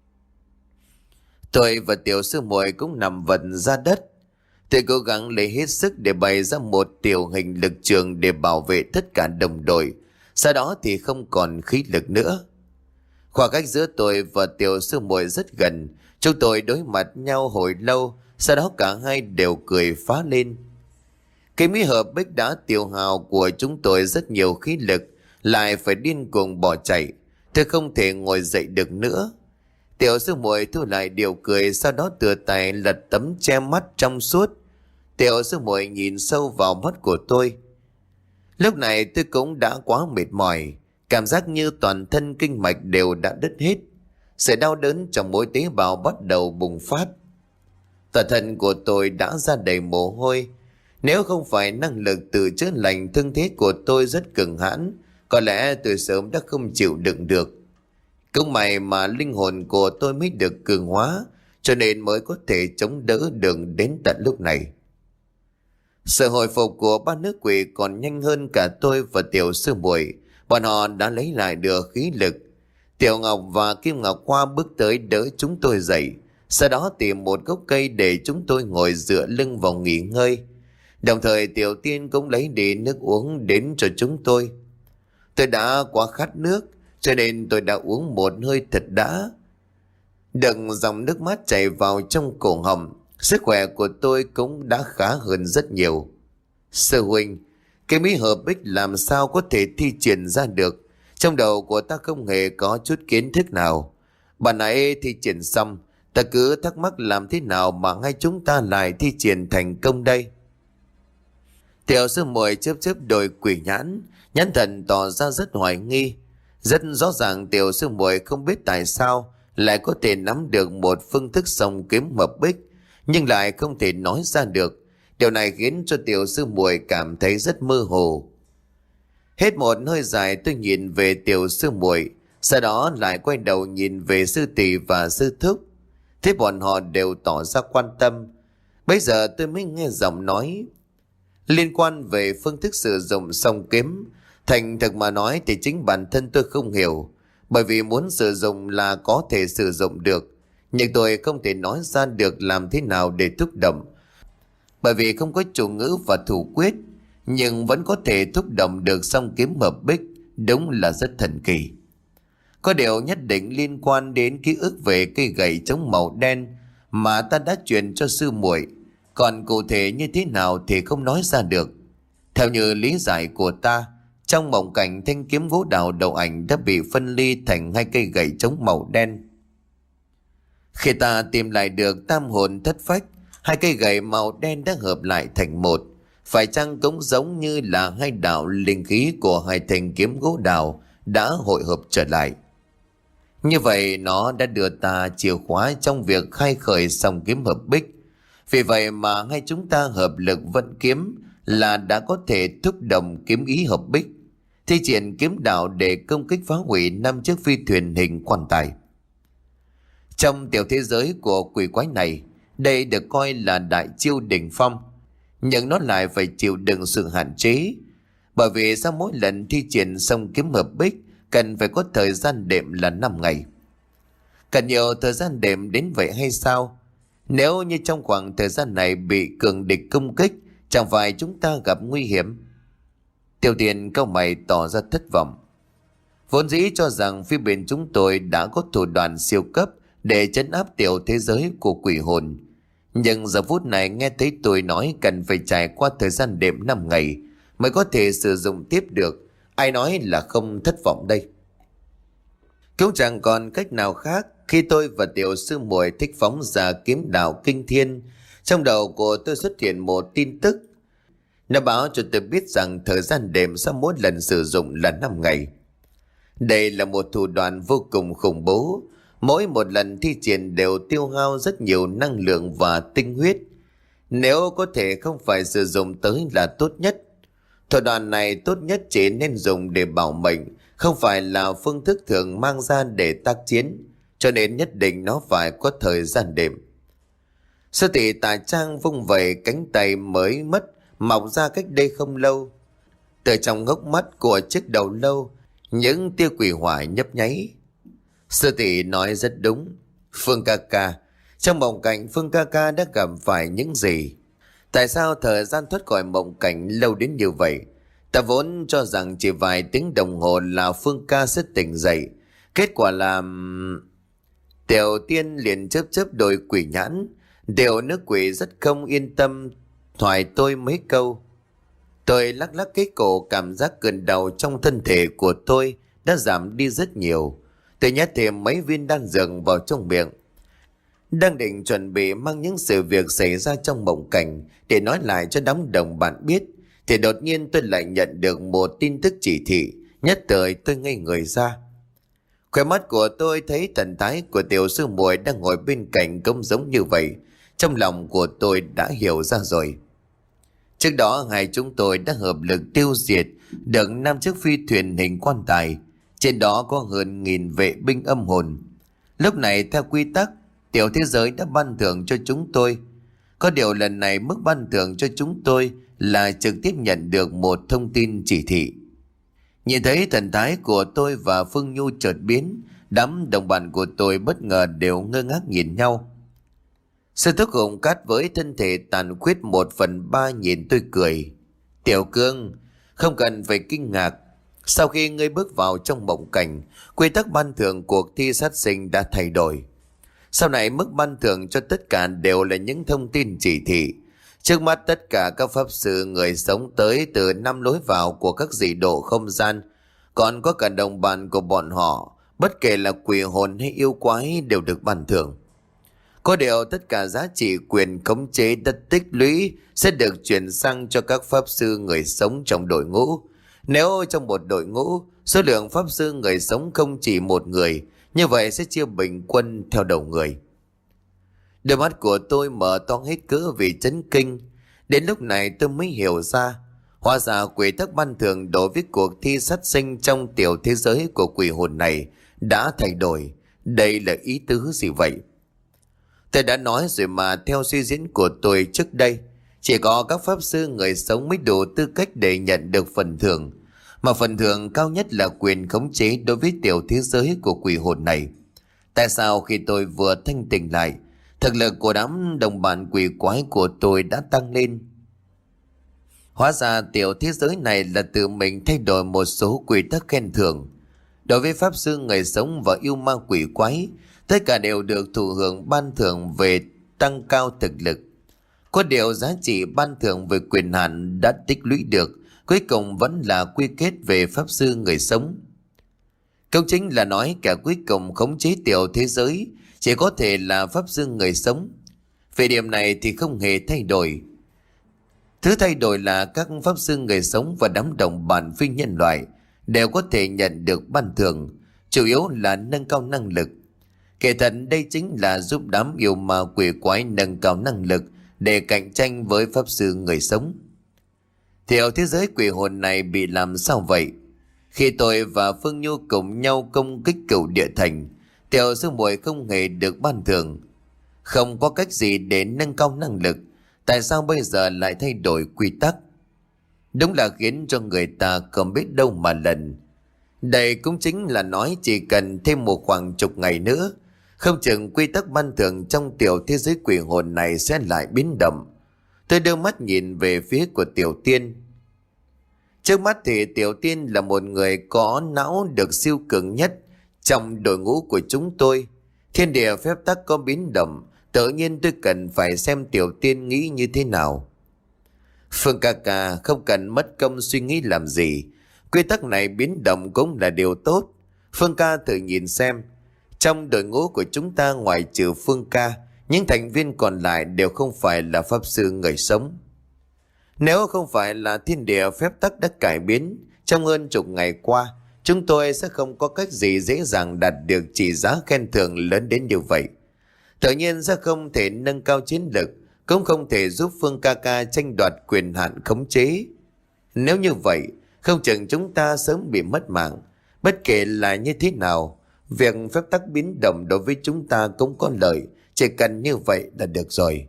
Tôi và Tiểu Sư Muội cũng nằm vật ra đất. Tôi cố gắng lấy hết sức để bày ra một tiểu hình lực trường để bảo vệ tất cả đồng đội. Sau đó thì không còn khí lực nữa. Khoảng cách giữa tôi và Tiểu Sư Muội rất gần. Chúng tôi đối mặt nhau hồi lâu, sau đó cả hai đều cười phá lên. Cái mỹ hợp bích đã tiêu hao của chúng tôi rất nhiều khí lực, lại phải điên cuồng bỏ chạy. Tôi không thể ngồi dậy được nữa. Tiểu Sư Muội thu lại điều cười, sau đó tựa tay lật tấm che mắt trong suốt. Tiểu Sư Muội nhìn sâu vào mắt của tôi. Lúc này tôi cũng đã quá mệt mỏi, cảm giác như toàn thân kinh mạch đều đã đứt hết. Sự đau đớn trong mỗi tế bào bắt đầu bùng phát. Toàn thân của tôi đã ra đầy mồ hôi. Nếu không phải năng lực tự chữa lành thương thế của tôi rất cường hãn, có lẽ tôi sớm đã không chịu đựng được. Cũng may mà linh hồn của tôi mới được cường hóa, cho nên mới có thể chống đỡ được đến tận lúc này. Sự hồi phục của ba nữ quỷ còn nhanh hơn cả tôi và Tiểu Sư Muội. Bọn họ đã lấy lại được khí lực. Tiểu Ngọc và Kim Ngọc Hoa bước tới đỡ chúng tôi dậy, sau đó tìm một gốc cây để chúng tôi ngồi dựa lưng vào nghỉ ngơi. Đồng thời Tiểu Tiên cũng lấy đi nước uống đến cho chúng tôi. Tôi đã quá khát nước, cho nên tôi đã uống một hơi thật đã. Đừng dòng nước mát chảy vào trong cổ họng, sức khỏe của tôi cũng đã khá hơn rất nhiều. Sư huynh, cái mỹ hợp bích làm sao có thể thi triển ra được? Trong đầu của ta không hề có chút kiến thức nào. Bà nãy thi triển xong, ta cứ thắc mắc làm thế nào mà ngay chúng ta lại thi triển thành công đây? Tiểu Sư Muội chớp chớp đôi quỷ nhãn, nhãn thần tỏ ra rất hoài nghi. Rất rõ ràng Tiểu Sư Muội không biết tại sao lại có thể nắm được một phương thức song kiếm hợp bích, nhưng lại không thể nói ra được. Điều này khiến cho Tiểu Sư Muội cảm thấy rất mơ hồ. Hết một hơi dài, tôi nhìn về Tiểu Sư Muội, sau đó lại quay đầu nhìn về sư tỷ và sư thúc. Thế bọn họ đều tỏ ra quan tâm. Bây giờ tôi mới nghe giọng nói liên quan về phương thức sử dụng song kiếm. Thành thực mà nói thì chính bản thân tôi không hiểu, bởi vì muốn sử dụng là có thể sử dụng được, nhưng tôi không thể nói ra được làm thế nào để thúc động, bởi vì không có chủ ngữ và thủ quyết, nhưng vẫn có thể thúc động được song kiếm hợp bích. Đúng là rất thần kỳ. Có điều nhất định liên quan đến ký ức về cây gậy chống màu đen mà ta đã truyền cho sư muội, còn cụ thể như thế nào thì không nói ra được. Theo như lý giải của ta, trong mộng cảnh thanh kiếm gỗ đào đầu ảnh đã bị phân ly thành hai cây gậy chống màu đen. Khi ta tìm lại được tam hồn thất phách, Hai cây gậy màu đen đã hợp lại thành một. Phải chăng cũng giống như là hai đạo linh khí của hai thanh kiếm gỗ đào đã hội hợp trở lại? Như vậy nó đã đưa ta chìa khóa trong việc khai khởi song kiếm hợp bích. Vì vậy mà hai chúng ta hợp lực vận kiếm là đã có thể thúc động kiếm ý hợp bích, thi triển kiếm đạo để công kích phá hủy năm chiếc phi thuyền hình quan tài. Trong tiểu thế giới của quỷ quái này, đây được coi là đại chiêu đỉnh phong, nhưng nó lại phải chịu đựng sự hạn chế, bởi vì sau mỗi lần thi triển song kiếm hợp bích cần phải có thời gian đệm là năm ngày. Cần nhiều thời gian đệm đến vậy hay sao? Nếu như trong khoảng thời gian này bị cường địch công kích, chẳng phải chúng ta gặp nguy hiểm? Tiêu Tiền cau mày tỏ ra thất vọng. Vốn dĩ cho rằng phía bên chúng tôi đã có thủ đoạn siêu cấp để trấn áp tiểu thế giới của quỷ hồn, nhưng giờ phút này nghe thấy tôi nói cần phải trải qua thời gian đêm năm ngày mới có thể sử dụng tiếp được, ai nói là không thất vọng đây? Cũng chẳng còn cách nào khác. Khi tôi và tiểu sư muội thích phóng ra kiếm đạo kinh thiên, trong đầu của tôi xuất hiện một tin tức. Nó báo cho tôi biết rằng thời gian đêm sau mỗi lần sử dụng là năm ngày. Đây là một thủ đoạn vô cùng khủng bố. Mỗi một lần thi triển đều tiêu hao rất nhiều năng lượng và tinh huyết. Nếu có thể không phải sử dụng tới là tốt nhất. Thủ đoạn này tốt nhất chỉ nên dùng để bảo mệnh, không phải là phương thức thường mang ra để tác chiến, cho nên nhất định nó phải có thời gian đêm. Sư tỷ Tà Trang vung vẩy cánh tay mới mất mọc ra cách đây không lâu. Từ trong ngốc mắt của chiếc đầu lâu, những tia quỷ hỏa nhấp nháy. Sư tỷ nói rất đúng. Phương ca ca, trong mộng cảnh Phương ca ca đã gặp phải những gì? Tại sao thời gian thoát khỏi mộng cảnh lâu đến như vậy? Ta vốn cho rằng chỉ vài tiếng đồng hồ là Phương ca sẽ tỉnh dậy. Kết quả là... Tiểu Tiên liền chớp chớp đôi quỷ nhãn. Tiểu nữ quỷ rất không yên tâm thoại tôi mấy câu. Tôi lắc lắc cái cổ, cảm giác cơn đau trong thân thể của tôi đã giảm đi rất nhiều. Tôi nhét thêm mấy viên đan dược vào trong miệng. Đang định chuẩn bị mang những sự việc xảy ra trong mộng cảnh để nói lại cho đám đồng bạn biết, thì đột nhiên tôi lại nhận được một tin tức chỉ thị. Nhất thời tôi ngây người ra. Khóe mắt của tôi thấy thần thái của tiểu sư muội đang ngồi bên cạnh cũng giống như vậy. Trong lòng của tôi đã hiểu ra rồi. Trước đó hai chúng tôi đã hợp lực tiêu diệt được năm chiếc phi thuyền hình quan tài. Trên đó có hơn nghìn vệ binh âm hồn. Lúc này theo quy tắc, tiểu thế giới đã ban thưởng cho chúng tôi. Có điều lần này mức ban thưởng cho chúng tôi là trực tiếp nhận được một thông tin chỉ thị. Nhìn thấy thần thái của tôi và Phương Nhu chợt biến, đám đồng bạn của tôi bất ngờ đều ngơ ngác nhìn nhau. Sư thúc Hùng Cát với thân thể tàn khuyết một phần ba nhìn tôi cười. Tiểu Cương, không cần phải kinh ngạc. Sau khi ngươi bước vào trong mộng cảnh, quy tắc ban thưởng cuộc thi sát sinh đã thay đổi. Sau này mức ban thưởng cho tất cả đều là những thông tin chỉ thị. Trước mắt tất cả các pháp sư người sống tới từ năm lối vào của các dị độ không gian, còn có cả đồng bạn của bọn họ, bất kể là quỷ hồn hay yêu quái đều được ban thưởng. Có điều tất cả giá trị quyền khống chế đất tích lũy sẽ được chuyển sang cho các pháp sư người sống trong đội ngũ. Nếu trong một đội ngũ, số lượng pháp sư người sống không chỉ một người, như vậy sẽ chia bình quân theo đầu người. Đôi mắt của tôi mở to hết cỡ vì chấn kinh. Đến lúc này tôi mới hiểu ra, hóa ra quy tắc ban thưởng đối với cuộc thi sát sinh trong tiểu thế giới của quỷ hồn này đã thay đổi. Đây là ý tứ gì vậy? Tôi đã nói rồi mà, theo suy diễn của tôi trước đây, chỉ có các pháp sư người sống mới đủ tư cách để nhận được phần thưởng, mà phần thưởng cao nhất là quyền khống chế đối với tiểu thế giới của quỷ hồn này. Tại sao khi tôi vừa thanh tỉnh lại, thực lực của đám đồng bạn quỷ quái của tôi đã tăng lên? Hóa ra tiểu thế giới này là tự mình thay đổi một số quy tắc khen thưởng. Đối với pháp sư người sống và yêu ma quỷ quái, tất cả đều được thụ hưởng ban thưởng về tăng cao thực lực. Có điều giá trị ban thưởng về quyền hạn đã tích lũy được, cuối cùng vẫn là quy kết về pháp sư người sống. Câu chính là nói kẻ cuối cùng khống chế tiểu thế giới chỉ có thể là pháp sư người sống. Về điểm này thì không hề thay đổi. Thứ thay đổi là các pháp sư người sống và đám đồng bạn phi nhân loại đều có thể nhận được ban thưởng, chủ yếu là nâng cao năng lực. Kể thật đây chính là giúp đám yêu ma quỷ quái nâng cao năng lực để cạnh tranh với pháp sư người sống. Theo thế giới quỷ hồn này bị làm sao vậy? Khi tôi và Phương Nhu cùng nhau công kích cửu địa thành, Tiểu sư muội không hề được ban thưởng. Không có cách gì để nâng cao năng lực, tại sao bây giờ lại thay đổi quy tắc? Đúng là khiến cho người ta không biết đâu mà lần. Đây cũng chính là nói chỉ cần thêm một khoảng chục ngày nữa, không chừng quy tắc ban thưởng trong tiểu thế giới quỷ hồn này sẽ lại biến động. Tôi đưa mắt nhìn về phía của Tiểu Tiên. Trước mắt thì Tiểu Tiên là một người có não được siêu cường nhất trong đội ngũ của chúng tôi. Thiên địa phép tắc có biến động, tự nhiên tôi cần phải xem Tiểu Tiên nghĩ như thế nào. Phương ca ca không cần mất công suy nghĩ làm gì. Quy tắc này biến động cũng là điều tốt. Phương ca tự nhìn xem. Trong đội ngũ của chúng ta ngoài trừ Phương ca, những thành viên còn lại đều không phải là pháp sư người sống. Nếu không phải là thiên địa phép tắc đã cải biến, trong hơn chục ngày qua, chúng tôi sẽ không có cách gì dễ dàng đạt được chỉ giá khen thưởng lớn đến như vậy. Tự nhiên sẽ không thể nâng cao chiến lực, cũng không thể giúp Phương ca ca tranh đoạt quyền hạn khống chế. Nếu như vậy, không chừng chúng ta sớm bị mất mạng. Bất kể là như thế nào, việc phép tắc biến động đối với chúng ta cũng có lợi, chỉ cần như vậy là được rồi.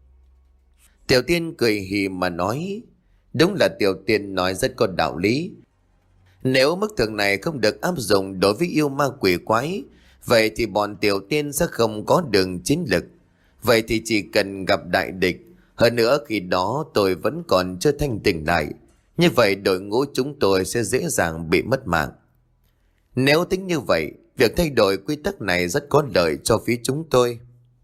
Tiểu Tiên cười hì mà nói, đúng là Tiểu Tiên nói rất có đạo lý. Nếu mức thưởng này không được áp dụng đối với yêu ma quỷ quái, vậy thì bọn Tiểu Tiên sẽ không có đường chiến lực. Vậy thì chỉ cần gặp đại địch, hơn nữa khi đó tôi vẫn còn chưa thanh tỉnh lại, như vậy đội ngũ chúng tôi sẽ dễ dàng bị mất mạng. Nếu tính như vậy, việc thay đổi quy tắc này rất có lợi cho phía chúng tôi.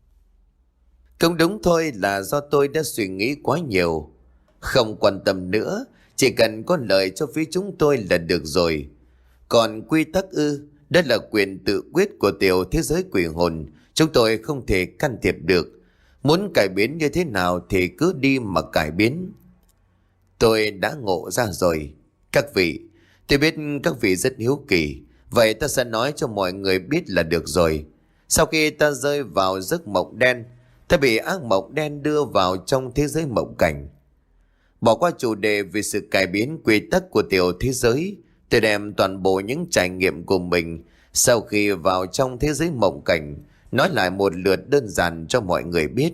Không đúng thôi, là do tôi đã suy nghĩ quá nhiều. Không quan tâm nữa, chỉ cần có lợi cho phía chúng tôi là được rồi. Còn quy tắc ư, đó là quyền tự quyết của tiểu thế giới quỷ hồn, chúng tôi không thể can thiệp được. Muốn cải biến như thế nào thì cứ đi mà cải biến. Tôi đã ngộ ra rồi. Các vị, tôi biết các vị rất hiếu kỳ, vậy ta sẽ nói cho mọi người biết là được rồi. Sau khi ta rơi vào giấc mộng đen, ta bị ác mộng đen đưa vào trong thế giới mộng cảnh. Bỏ qua chủ đề về sự cải biến quy tắc của tiểu thế giới, tôi đem toàn bộ những trải nghiệm của mình sau khi vào trong thế giới mộng cảnh nói lại một lượt đơn giản cho mọi người biết.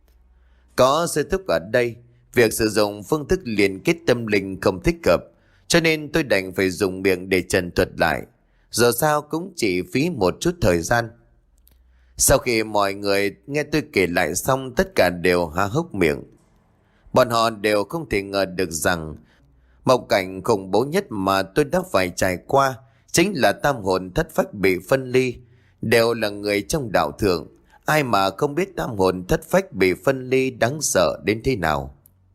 Có sư thúc ở đây, việc sử dụng phương thức liên kết tâm linh không thích hợp, cho nên tôi đành phải dùng miệng để trần thuật lại. Giờ sao cũng chỉ phí một chút thời gian. Sau khi mọi người nghe tôi kể lại xong, tất cả đều há hốc miệng. Bọn họ đều không thể ngờ được rằng mộng cảnh khủng bố nhất mà tôi đã phải trải qua chính là tam hồn thất phách bị phân ly. Đều là người trong đạo thượng, ai mà không biết tam hồn thất phách bị phân ly đáng sợ đến thế nào.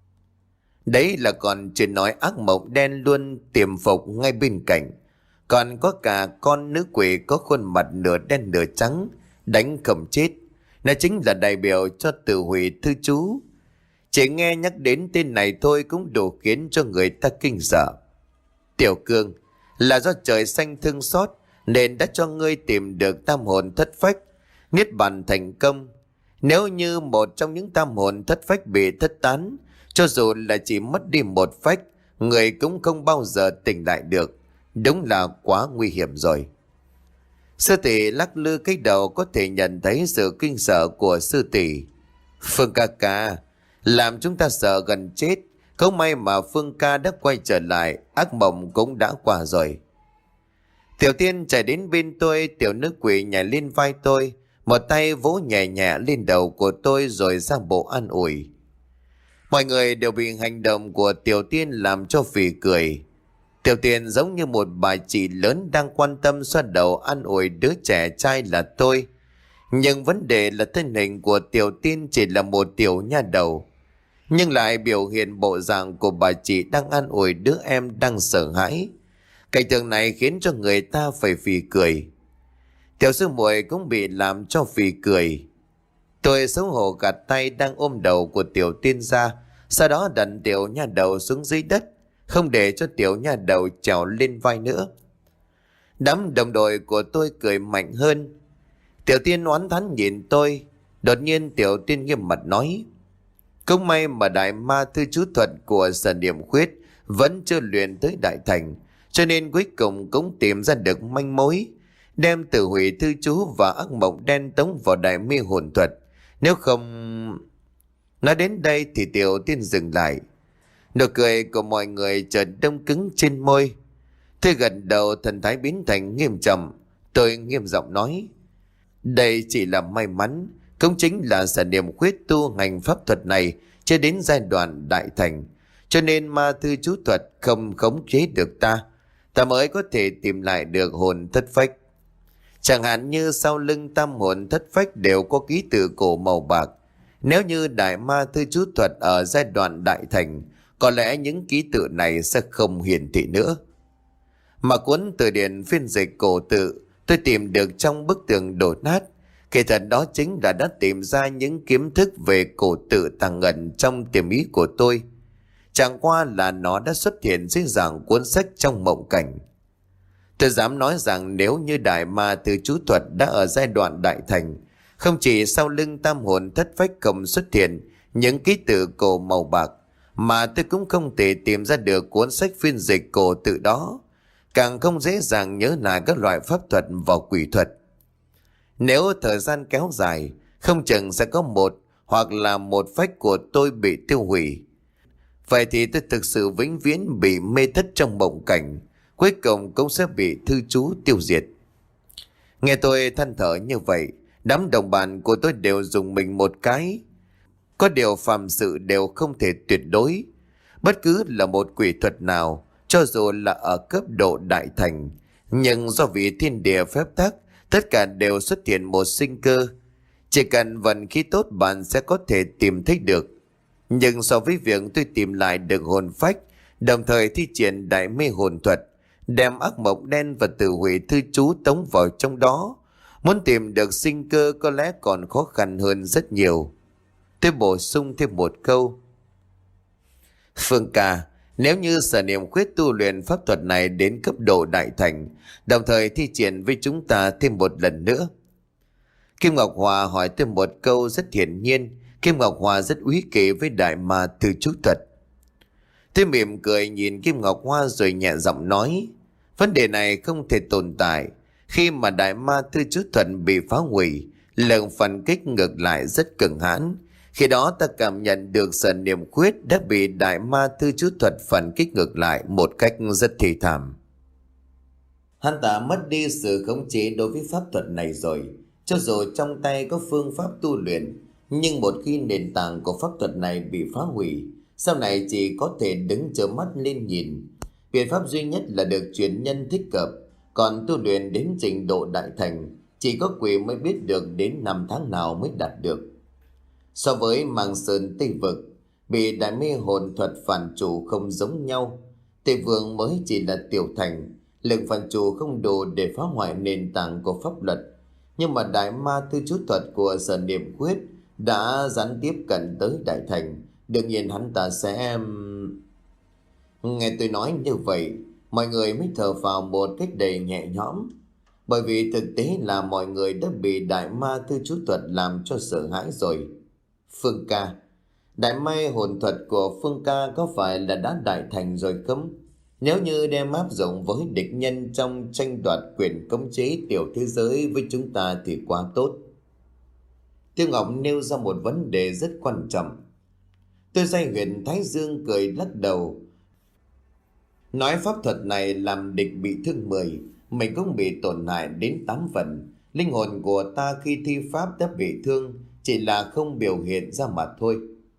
Đấy là còn chưa nói ác mộng đen luôn tiềm phục ngay bên cạnh. Còn có cả con nữ quỷ có khuôn mặt nửa đen nửa trắng, đánh không chết. Nó chính là đại biểu cho tử hủy thư chú. Chỉ nghe nhắc đến tên này thôi cũng đủ khiến cho người ta kinh sợ. Tiểu Cương, là do trời xanh thương xót nên đã cho ngươi tìm được tam hồn thất phách, niết bàn thành công. Nếu như một trong những tam hồn thất phách bị thất tán, cho dù là chỉ mất đi một phách, người cũng không bao giờ tỉnh lại được. Đúng là quá nguy hiểm rồi. Sư tỷ lắc lư cái đầu, có thể nhận thấy sự kinh sợ của sư tỷ. Phương ca ca, làm chúng ta sợ gần chết. Không may mà Phương ca đã quay trở lại, ác mộng cũng đã qua rồi. Tiểu Tiên chạy đến bên tôi, tiểu nữ quỷ nhảy lên vai tôi, một tay vỗ nhẹ nhẹ lên đầu của tôi rồi ra bộ an ủi. Mọi người đều bị hành động của Tiểu Tiên làm cho phì cười. Tiểu Tiên giống như một bà chị lớn đang quan tâm xoa đầu an ủi đứa trẻ trai là tôi. Nhưng vấn đề là thân hình của Tiểu Tiên chỉ là một tiểu nha đầu, nhưng lại biểu hiện bộ dạng của bà chị đang an ủi đứa em đang sợ hãi. Cảnh tượng này khiến cho người ta phải phì cười. Tiểu sư muội cũng bị làm cho phì cười. Tôi xấu hổ gạt tay đang ôm đầu của Tiểu Tiên ra, sau đó đặt Tiểu nha đầu xuống dưới đất, không để cho Tiểu nha đầu trèo lên vai nữa. Đám đồng đội của tôi cười mạnh hơn. Tiểu Tiên oán thán nhìn tôi. Đột nhiên Tiểu Tiên nghiêm mặt nói: Cũng may mà đại ma thư chú thuật của Sở Niệm Khuyết vẫn chưa luyện tới đại thành, cho nên cuối cùng cũng tìm ra được manh mối, đem tử hủy thư chú và ác mộng đen tống vào đại mê hồn thuật. Nếu không... Nói đến đây thì Tiểu Tiên dừng lại. Nụ cười của mọi người chợt đông cứng trên môi. Tôi gật đầu, thần thái biến thành nghiêm trọng. Tôi nghiêm giọng nói: Đây chỉ là may mắn, cũng chính là Sở Niệm Khuyết tu hành pháp thuật này chưa đến giai đoạn đại thành, cho nên ma thư chú thuật không khống chế được ta, ta mới có thể tìm lại được hồn thất phách. Chẳng hạn như sau lưng tam hồn thất phách đều có ký tự cổ màu bạc. Nếu như đại ma thư chú thuật ở giai đoạn đại thành, có lẽ những ký tự này sẽ không hiển thị nữa. Mà cuốn từ điển phiên dịch cổ tự tôi tìm được trong bức tường đổ nát, kỳ thật đó chính là đã tìm ra những kiến thức về cổ tự tàng ẩn trong tiềm ý của tôi. Chẳng qua là nó đã xuất hiện dưới dạng cuốn sách trong mộng cảnh. Tôi dám nói rằng nếu như đại ma thư chú thuật đã ở giai đoạn đại thành, không chỉ sau lưng tam hồn thất phách không xuất hiện những ký tự cổ màu bạc, mà tôi cũng không thể tìm ra được cuốn sách phiên dịch cổ tự đó, càng không dễ dàng nhớ lại các loại pháp thuật và quỷ thuật. Nếu thời gian kéo dài, không chừng sẽ có một hoặc là một phách của tôi bị tiêu hủy. Vậy thì tôi thực sự vĩnh viễn bị mê thất trong mộng cảnh, cuối cùng cũng sẽ bị thư chú tiêu diệt. Nghe tôi than thở như vậy, đám đồng bạn của tôi đều dùng mình một cái. Có điều phàm sự đều không thể tuyệt đối. Bất cứ là một quỷ thuật nào, cho dù là ở cấp độ đại thành, nhưng do vị thiên địa phép tắc, tất cả đều xuất hiện một sinh cơ. Chỉ cần vận khí tốt bạn sẽ có thể tìm thấy được. Nhưng so với việc tôi tìm lại được hồn phách, đồng thời thi triển đại mê hồn thuật, đem ác mộng đen và tử hủy thư chú tống vào trong đó, muốn tìm được sinh cơ có lẽ còn khó khăn hơn rất nhiều. Tôi bổ sung thêm một câu: Phương ca, nếu như Sở Niệm Khuyết tu luyện pháp thuật này đến cấp độ đại thành, đồng thời thi triển với chúng ta thêm một lần nữa. Kim Ngọc Hòa hỏi tôi một câu rất hiển nhiên. Kim Ngọc Hòa rất úy kỵ với đại ma thư chú thuật. Tôi mỉm cười nhìn Kim Ngọc Hoa rồi nhẹ giọng nói: Vấn đề này không thể tồn tại. Khi mà đại ma thư chú thuật bị phá hủy, lượng phản kích ngược lại rất cường hãn. Khi đó ta cảm nhận được Sở Niệm Khuyết đã bị đại ma thư chú thuật phản kích ngược lại một cách rất thê thảm. Hắn ta mất đi sự khống chế đối với pháp thuật này rồi. Cho dù trong tay có phương pháp tu luyện, nhưng một khi nền tảng của pháp thuật này bị phá hủy, sau này chỉ có thể đứng trơ mắt lên nhìn. Biện pháp duy nhất là được truyền nhân thích hợp, còn tu luyện đến trình độ đại thành, chỉ có quỷ mới biết được đến năm tháng nào mới đạt được. So với Màng Sơn Tây Vực, bị đại mê hồn thuật phản chủ không giống nhau. Tây Vương mới chỉ là tiểu thành, lực phản chủ không đủ để phá hoại nền tảng của pháp luật. Nhưng mà đại ma thư chú thuật của Sở Niệm Khuyết đã gián tiếp cận tới đại thành, đương nhiên hắn ta sẽ... Nghe tôi nói như vậy, mọi người mới thở vào một cách đầy nhẹ nhõm. Bởi vì thực tế là mọi người đã bị đại ma thư chú thuật làm cho sợ hãi rồi. Phương ca, đại ma hồn thuật của Phương ca có phải là đã đại thành rồi không? Nếu như đem áp dụng với địch nhân trong tranh đoạt quyền khống chế tiểu thế giới với chúng ta thì quá tốt. Tiêu Ngọc nêu ra một vấn đề rất quan trọng. Tôi Giai Huyền Thái Dương cười lắc đầu, nói pháp thuật này làm địch bị thương mười, mình cũng bị tổn hại đến tám phần. Linh hồn của ta khi thi pháp đã bị thương, chỉ là không biểu hiện ra mà thôi.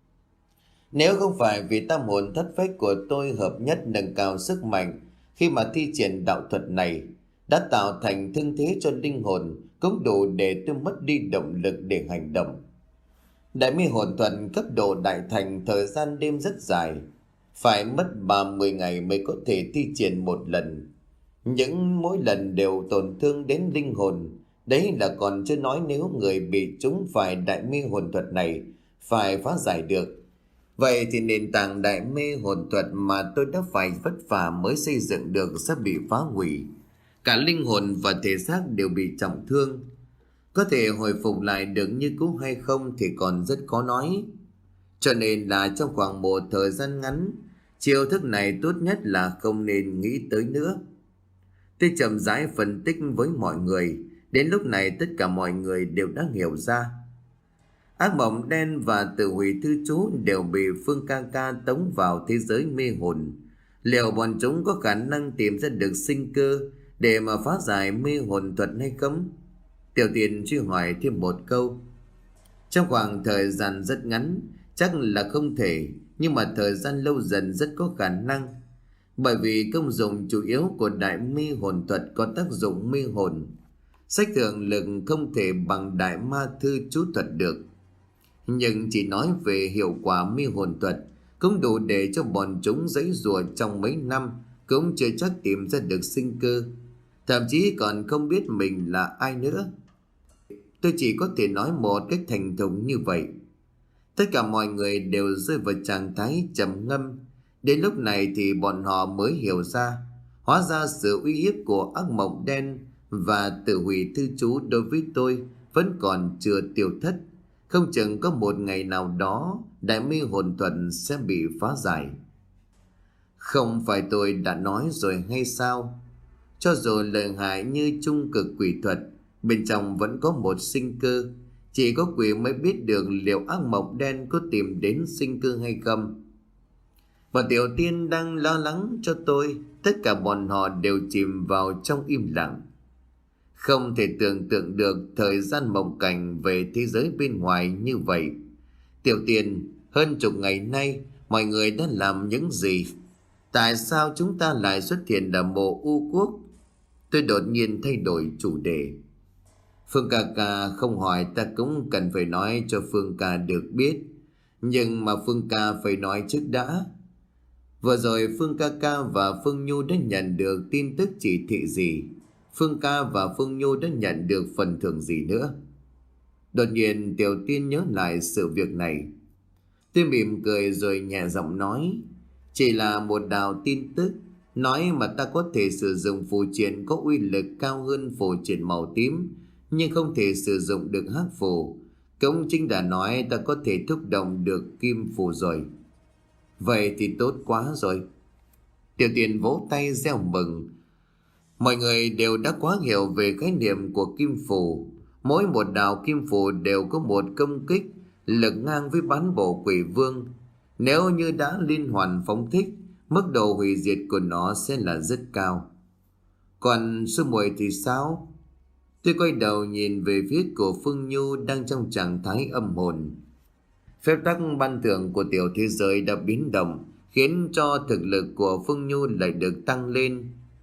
Nếu không phải vì tam hồn thất phách của tôi hợp nhất nâng cao sức mạnh khi mà thi triển đạo thuật này, đã tạo thành thương thế cho linh hồn, cũng đủ để tôi mất đi động lực để hành động. Đại mê hồn thuật cấp độ đại thành thời gian đêm rất dài, phải mất ba mươi ngày mới có thể thi triển một lần. Những mỗi lần đều tổn thương đến linh hồn, Đấy là còn chưa nói nếu người bị trúng phải đại mê hồn thuật này phải phá giải được. Vậy thì nền tảng đại mê hồn thuật mà tôi đã phải vất vả mới xây dựng được sẽ bị phá hủy. Cả linh hồn và thể xác đều bị trọng thương. Có thể hồi phục lại được như cũ hay không thì còn rất khó nói. Cho nên là trong khoảng một thời gian ngắn, chiêu thức này tốt nhất là không nên nghĩ tới nữa. Tôi chậm rãi phân tích với mọi người. Đến lúc này tất cả mọi người đều đã hiểu ra. Ác mộng đen và tử hủy thư chú đều bị Phương ca ca tống vào thế giới mê hồn. Liệu bọn chúng có khả năng tìm ra được sinh cơ để mà phá giải mê hồn thuật hay không? Tiểu Tiền truy hỏi thêm một câu. Trong khoảng thời gian rất ngắn chắc là không thể, nhưng mà thời gian lâu dần rất có khả năng. Bởi vì công dụng chủ yếu của đại mê hồn thuật có tác dụng mê hồn. Sách thượng lực không thể bằng đại ma thư chú thuật được. Nhưng chỉ nói về hiệu quả mê hồn thuật cũng đủ để cho bọn chúng giãy giụa trong mấy năm, cũng chưa chắc tìm ra được sinh cơ, thậm chí còn không biết mình là ai nữa. Tôi chỉ có thể nói một cách thành thục như vậy. Tất cả mọi người đều rơi vào trạng thái trầm ngâm. Đến lúc này thì bọn họ mới hiểu ra, hóa ra sự uy hiếp của ác mộng đen và tự hủy thư chú đối với tôi vẫn còn chưa tiêu thất. Không chừng có một ngày nào đó đại mê hồn thuật sẽ bị phá giải. Không phải tôi đã nói rồi hay sao? Cho dù lợi hại như trung cực quỷ thuật, bên trong vẫn có một sinh cơ. Chỉ có quỷ mới biết được liệu ác mộng đen có tìm đến sinh cơ hay không. Và Tiểu Tiên đang lo lắng cho tôi. Tất cả bọn họ đều chìm vào trong im lặng. Không thể tưởng tượng được thời gian mộng cảnh về thế giới bên ngoài như vậy. Tiểu Tiên, hơn chục ngày nay mọi người đã làm những gì? Tại sao chúng ta lại xuất hiện ở mộ U Quốc? Tôi đột nhiên thay đổi chủ đề. Phương ca ca không hỏi ta cũng cần phải nói cho Phương ca được biết. Nhưng mà Phương ca phải nói trước đã. Vừa rồi Phương ca ca và Phương Nhu đã nhận được tin tức chỉ thị gì? Phương ca và Phương Nhu đã nhận được phần thưởng gì nữa? Đột nhiên Tiểu Tiên nhớ lại sự việc này. Tôi mỉm cười rồi nhẹ giọng nói. Chỉ là một đạo tin tức nói mà ta có thể sử dụng phù triện có uy lực cao hơn phù triện màu tím, nhưng không thể sử dụng được hắc phù. Cũng chính đã nói ta có thể thúc động được kim phù rồi. Vậy thì tốt quá rồi. Tiểu Tiên vỗ tay reo mừng. Mọi người đều đã quá hiểu về khái niệm của kim phù. Mỗi một đạo kim phù đều có một công kích lực ngang với bán bộ quỷ vương. Nếu như đã liên hoàn phóng thích, mức độ hủy diệt của nó sẽ là rất cao. Còn sư muội thì sao? Tôi quay đầu nhìn về phía của Phương Nhu đang trong trạng thái âm hồn. Phép tắc ban thưởng của tiểu thế giới đã biến động, khiến cho thực lực của Phương Nhu lại được tăng lên.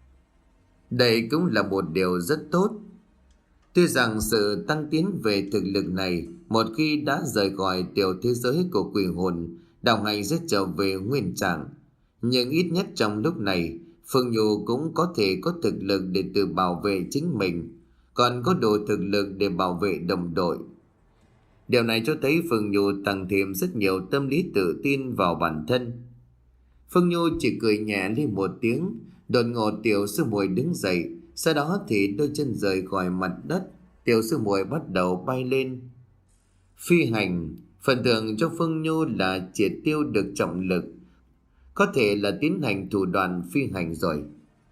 Đây cũng là một điều rất tốt. Tuy rằng sự tăng tiến về thực lực này, một khi đã rời khỏi tiểu thế giới của quỷ hồn, đạo hành sẽ trở về nguyên trạng. Nhưng ít nhất trong lúc này, Phương Nhu cũng có thể có thực lực để tự bảo vệ chính mình, còn có đủ thực lực để bảo vệ đồng đội. Điều này cho thấy Phương Nhu tăng thêm rất nhiều tâm lý tự tin vào bản thân. Phương Nhu chỉ cười nhẹ lên một tiếng. Đột ngột tiểu sư muội đứng dậy, sau đó thì đôi chân rời khỏi mặt đất. Tiểu sư muội bắt đầu bay lên. Phi hành, phần thưởng cho Phương Nhu là triệt tiêu được trọng lực, có thể là tiến hành thủ đoạn phi hành rồi.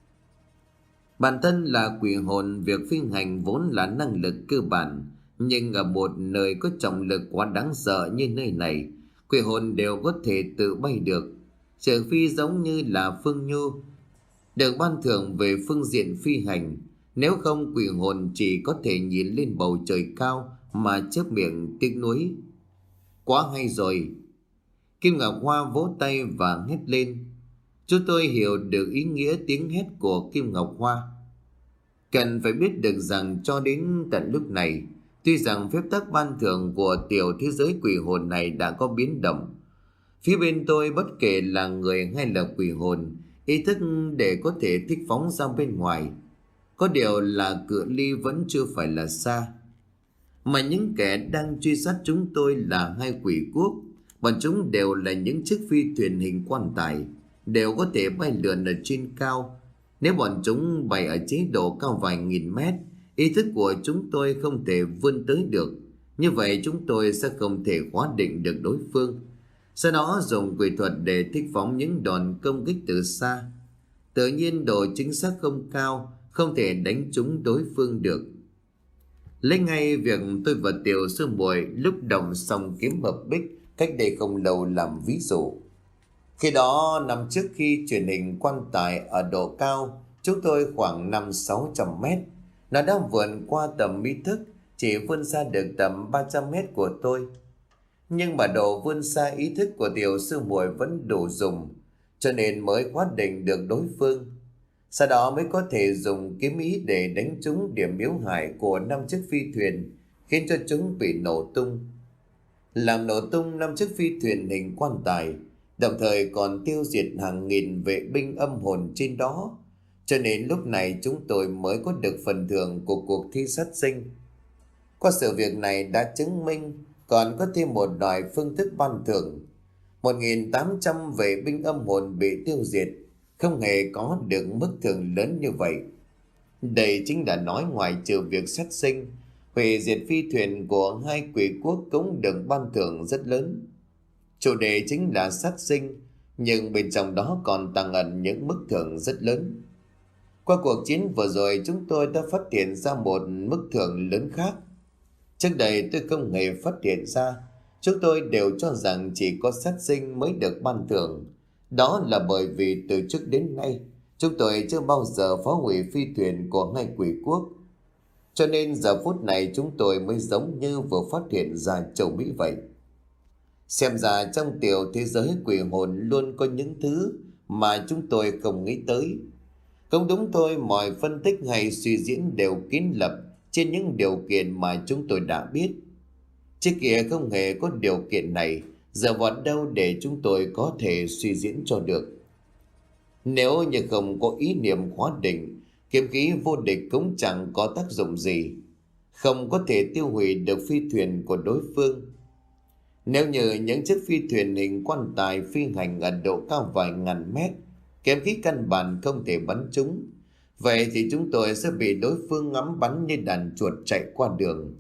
Bản thân là quỷ hồn, việc phi hành vốn là năng lực cơ bản, nhưng ở một nơi có trọng lực quá đáng sợ như nơi này, quỷ hồn đều có thể tự bay được, trừ phi giống như là Phương Nhu được ban thưởng về phương diện phi hành. Nếu không, quỷ hồn chỉ có thể nhìn lên bầu trời cao mà chớp miệng tiếc nuối. Quá hay rồi! Kim Ngọc Hoa vỗ tay và hét lên. Chúng tôi hiểu được ý nghĩa tiếng hét của Kim Ngọc Hoa. Cần phải biết được rằng cho đến tận lúc này, tuy rằng phép tắc ban thưởng của tiểu thế giới quỷ hồn này đã có biến động, phía bên tôi bất kể là người hay là quỷ hồn, ý thức để có thể thích phóng ra bên ngoài. Có điều là cự ly vẫn chưa phải là xa. Mà những kẻ đang truy sát chúng tôi là hai quỷ quốc. Bọn chúng đều là những chiếc phi thuyền hình quan tài, đều có thể bay lượn ở trên cao. Nếu bọn chúng bay ở chế độ cao vài nghìn mét, ý thức của chúng tôi không thể vươn tới được. Như vậy chúng tôi sẽ không thể khóa định được đối phương. Sau đó dùng quỷ thuật để thích phóng những đòn công kích từ xa. Tự nhiên độ chính xác không cao, không thể đánh trúng đối phương được. Lấy ngay việc tôi và Tiểu Sư Muội lúc động xong kiếm hợp bích cách đây không lâu làm ví dụ. Khi đó năm trước khi truyền hình quan tài ở độ cao chúng tôi khoảng năm sáu trăm mét, nó đã vượt qua tầm ý thức, chỉ vươn xa được tầm ba trăm mét của tôi. Nhưng mà độ vươn xa ý thức của Tiểu Sư Muội vẫn đủ dùng, cho nên mới khóa định được đối phương. Sau đó mới có thể dùng kiếm ý để đánh trúng điểm yếu hại của năm chiếc phi thuyền, khiến cho chúng bị nổ tung. Làm nổ tung năm chiếc phi thuyền hình quan tài, đồng thời còn tiêu diệt hàng nghìn vệ binh âm hồn trên đó. Cho nên lúc này chúng tôi mới có được phần thưởng của cuộc thi sát sinh. Qua sự việc này đã chứng minh còn có thêm một loại phương thức ban thưởng. một nghìn tám trăm vệ binh âm hồn bị tiêu diệt, không hề có được mức thưởng lớn như vậy. Đây chính là nói ngoài trừ việc sát sinh, hủy diệt phi thuyền của hai quỷ quốc cũng được ban thưởng rất lớn. Chủ đề chính là sát sinh, nhưng bên trong đó còn tàng ẩn những mức thưởng rất lớn. Qua cuộc chiến vừa rồi chúng tôi đã phát hiện ra một mức thưởng lớn khác. Trước đây tôi không hề phát hiện ra, chúng tôi đều cho rằng chỉ có sát sinh mới được ban thưởng. Đó là bởi vì từ trước đến nay chúng tôi chưa bao giờ phá hủy phi thuyền của hai quỷ quốc. Cho nên giờ phút này chúng tôi mới giống như vừa phát hiện ra châu Mỹ vậy. Xem ra trong tiểu thế giới quỷ hồn luôn có những thứ mà chúng tôi không nghĩ tới. Không đúng thôi, mọi phân tích hay suy diễn đều kiến lập trên những điều kiện mà chúng tôi đã biết. Trước kia không hề có điều kiện này, giờ vào đâu để chúng tôi có thể suy diễn cho được. Nếu như không có ý niệm khóa định, kiếm khí vô địch cũng chẳng có tác dụng gì, không có thể tiêu hủy được phi thuyền của đối phương. Nếu như những chiếc phi thuyền hình quan tài phi hành ở độ cao vài ngàn mét, kiếm khí căn bản không thể bắn chúng, vậy thì chúng tôi sẽ bị đối phương ngắm bắn như đàn chuột chạy qua đường.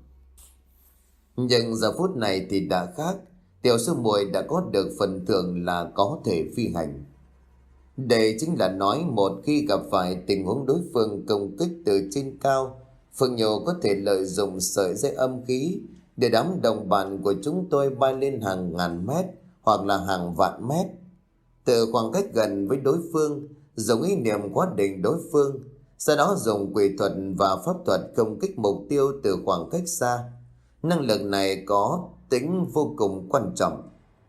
Nhưng giờ phút này thì đã khác. Tiểu Sư Muội đã có được phần thưởng là có thể phi hành. Đây chính là nói một khi gặp phải tình huống đối phương công kích từ trên cao, Phương Nhổ có thể lợi dụng sợi dây âm khí để đám đồng bạn của chúng tôi bay lên hàng ngàn mét hoặc là hàng vạn mét. Từ khoảng cách gần với đối phương, dùng ý niệm khóa định đối phương, sau đó dùng quỷ thuật và pháp thuật công kích mục tiêu từ khoảng cách xa. Năng lực này có tính vô cùng quan trọng.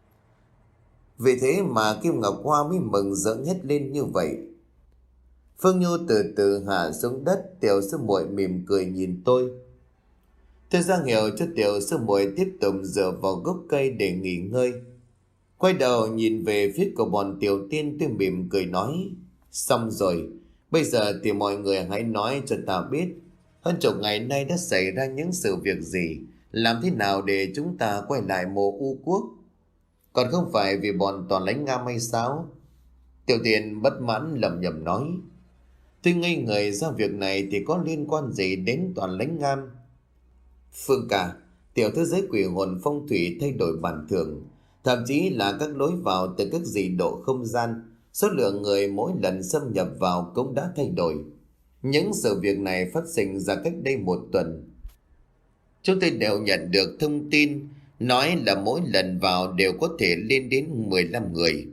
Vì thế mà Kim Ngọc Hoa mới mừng rỡ hét lên như vậy. Phương Nhu từ từ hạ xuống đất. Tiểu Sư Muội mỉm cười nhìn tôi. Tôi ra hiệu cho Tiểu Sư Muội tiếp tục dựa vào gốc cây để nghỉ ngơi. Quay đầu nhìn về phía của bọn tiểu tiên, tôi mỉm cười nói: xong rồi, bây giờ thì mọi người hãy nói cho ta biết, hơn chục ngày nay đã xảy ra những sự việc gì, làm thế nào để chúng ta quay lại mộ U Quốc? Còn không phải vì bọn Toàn Lãnh Ngam hay sao? Tiểu Tiên bất mãn lẩm nhẩm nói. Tôi ngây người ra, việc này thì có liên quan gì đến Toàn Lãnh Ngam? Phương cả, tiểu thế giới quỷ hồn phong thủy thay đổi bản thường, thậm chí là các lối vào từ các dị độ không gian, số lượng người mỗi lần xâm nhập vào cũng đã thay đổi. Những sự việc này phát sinh ra cách đây một tuần. Chúng tôi đều nhận được thông tin nói là mỗi lần vào đều có thể lên đến mười lăm người.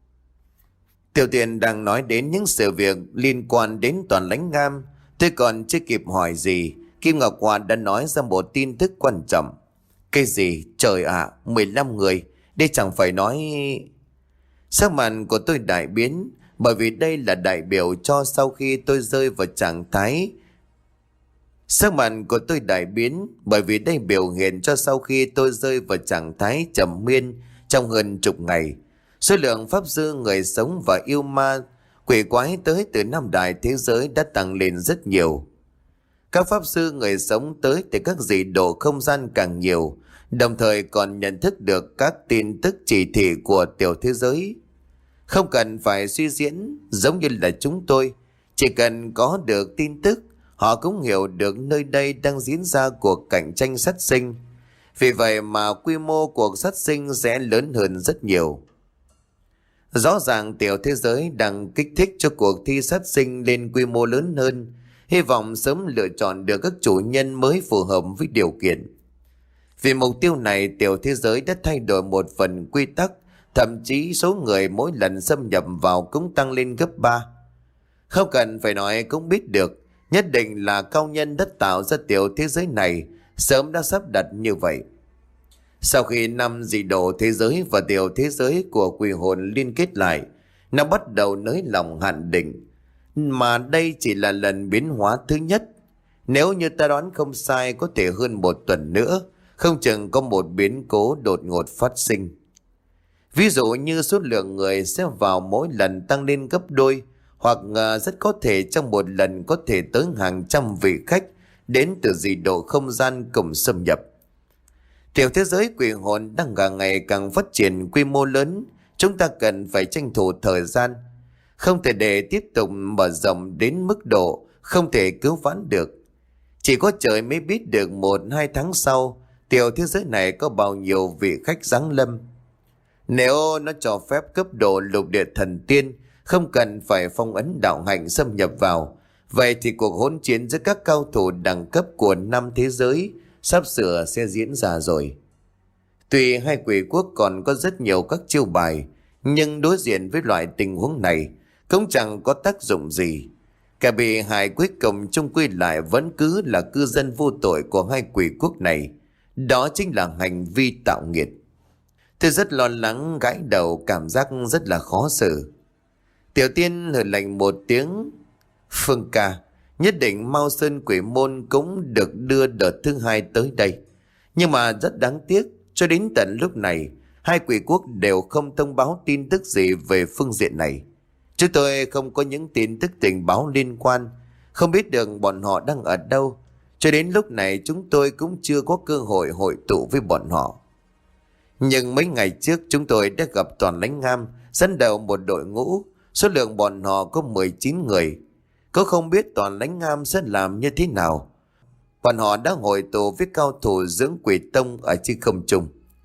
Tiểu Tiền đang nói đến những sự việc liên quan đến Toàn Lãnh Ngam. Tôi còn chưa kịp hỏi gì, Kim Ngọc Hoa đã nói ra một tin tức quan trọng. Cái gì? Trời ạ, à, mười lăm người. Đây chẳng phải nói... Sắc mặt của tôi đại biến, bởi vì đây là đại biểu cho sau khi tôi rơi vào trạng thái. Sắc mặt của tôi đại biến, bởi vì đây biểu hiện cho sau khi tôi rơi vào trạng thái trầm miên trong hơn chục ngày. Số lượng pháp sư, người sống và yêu ma, quỷ quái tới từ năm đại thế giới đã tăng lên rất nhiều. Các pháp sư người sống tới từ các dị độ không gian càng nhiều, đồng thời còn nhận thức được các tin tức chỉ thị của tiểu thế giới. Không cần phải suy diễn giống như là chúng tôi, chỉ cần có được tin tức, họ cũng hiểu được nơi đây đang diễn ra cuộc cạnh tranh sát sinh. Vì vậy mà quy mô cuộc sát sinh sẽ lớn hơn rất nhiều. Rõ ràng tiểu thế giới đang kích thích cho cuộc thi sát sinh lên quy mô lớn hơn, hy vọng sớm lựa chọn được các chủ nhân mới phù hợp với điều kiện. Vì mục tiêu này, tiểu thế giới đã thay đổi một phần quy tắc, thậm chí số người mỗi lần xâm nhập vào cũng tăng lên gấp ba. Không cần phải nói cũng biết được, nhất định là cao nhân đã tạo ra tiểu thế giới này, sớm đã sắp đặt như vậy. Sau khi năm dị độ thế giới và tiểu thế giới của quỷ hồn liên kết lại, nó bắt đầu nới lỏng hạn định. Mà đây chỉ là lần biến hóa thứ nhất. Nếu như ta đoán không sai, có thể hơn một tuần nữa, không chừng có một biến cố đột ngột phát sinh. Ví dụ như số lượng người sẽ vào mỗi lần tăng lên gấp đôi, hoặc rất có thể trong một lần có thể tới hàng trăm vị khách đến từ dị độ không gian cùng xâm nhập. Tiểu thế giới quỷ hồn đang càng ngày càng phát triển quy mô lớn, chúng ta cần phải tranh thủ thời gian, không thể để tiếp tục mở rộng đến mức độ không thể cứu vãn được. Chỉ có trời mới biết được một hai tháng sau, tiểu thế giới này có bao nhiêu vị khách giáng lâm. Nếu nó cho phép cấp độ lục địa thần tiên, không cần phải phong ấn đạo hạnh xâm nhập vào, vậy thì cuộc hỗn chiến giữa các cao thủ đẳng cấp của năm thế giới sắp sửa sẽ diễn ra rồi. Tuy hai quỷ quốc còn có rất nhiều các chiêu bài, nhưng đối diện với loại tình huống này cũng chẳng có tác dụng gì. Cả bị hại cuối cùng chung quy lại vẫn cứ là cư dân vô tội của hai quỷ quốc này. Đó chính là hành vi tạo nghiệt. Tôi rất lo lắng, gãi đầu, cảm giác rất là khó xử. Tiểu Tiên hừ lạnh một tiếng. Phương ca, nhất định Mao Sơn Quỷ Môn cũng được đưa đợt thứ hai tới đây. Nhưng mà rất đáng tiếc, cho đến tận lúc này, hai quỷ quốc đều không thông báo tin tức gì về phương diện này. Chúng tôi không có những tin tức tình báo liên quan, không biết được bọn họ đang ở đâu. Cho đến lúc này chúng tôi cũng chưa có cơ hội hội tụ với bọn họ. Nhưng mấy ngày trước chúng tôi đã gặp Toàn Lãnh Ngam dẫn đầu một đội ngũ, số lượng bọn họ có mười chín người. Có không biết Toàn Lãnh Ngam sẽ làm như thế nào. Bọn họ đã hội tụ với cao thủ dưỡng quỷ tông ở trên không trung.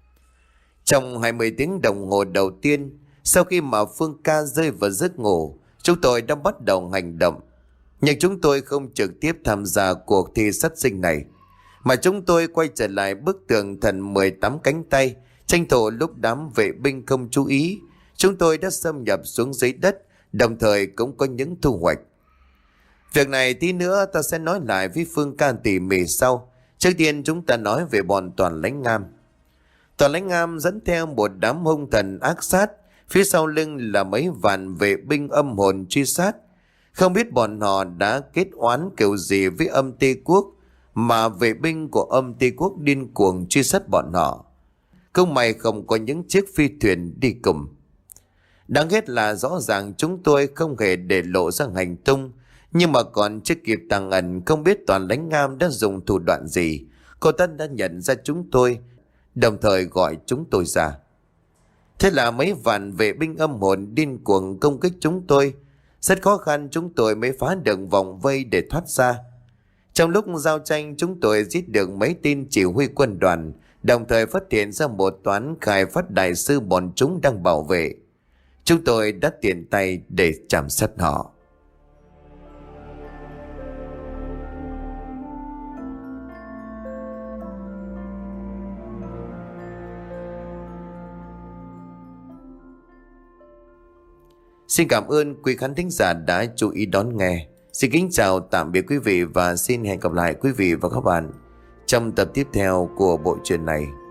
Trong hai mươi tiếng đồng hồ đầu tiên, sau khi mà Phương ca rơi vào giấc ngủ, chúng tôi đã bắt đầu hành động. Nhưng chúng tôi không trực tiếp tham gia cuộc thi sát sinh này, mà chúng tôi quay trở lại bức tường thần mười tám cánh tay, tranh thủ lúc đám vệ binh không chú ý. Chúng tôi đã xâm nhập xuống dưới đất, đồng thời cũng có những thu hoạch. Việc này tí nữa ta sẽ nói lại với Phương ca tỉ mỉ sau. Trước tiên chúng ta nói về bọn Toàn Lãnh Ngam. Toàn Lãnh Ngam dẫn theo một đám hung thần ác sát, phía sau lưng là mấy vạn vệ binh âm hồn truy sát. Không biết bọn họ đã kết oán kiểu gì với Âm Ti Quốc mà vệ binh của Âm Ti Quốc điên cuồng truy sát bọn họ. Không may không có những chiếc phi thuyền đi cùng. Đáng ghét là rõ ràng chúng tôi không hề để lộ ra hành tung, nhưng mà còn chưa kịp tàng ẩn, không biết Toàn Lãnh Ngam đã dùng thủ đoạn gì. Cô ta đã nhận ra chúng tôi, đồng thời gọi chúng tôi ra. Thế là mấy vạn vệ binh âm hồn điên cuồng công kích chúng tôi. Rất khó khăn chúng tôi mới phá được vòng vây để thoát ra. Trong lúc giao tranh, chúng tôi giết được mấy tên chỉ huy quân đoàn, đồng thời phát hiện ra một toán khai phát đại sư bọn chúng đang bảo vệ. Chúng tôi đã tiện tay để chạm sát họ. Xin cảm ơn quý khán thính giả đã chú ý đón nghe. Xin kính chào tạm biệt quý vị và xin hẹn gặp lại quý vị và các bạn trong tập tiếp theo của bộ truyện này.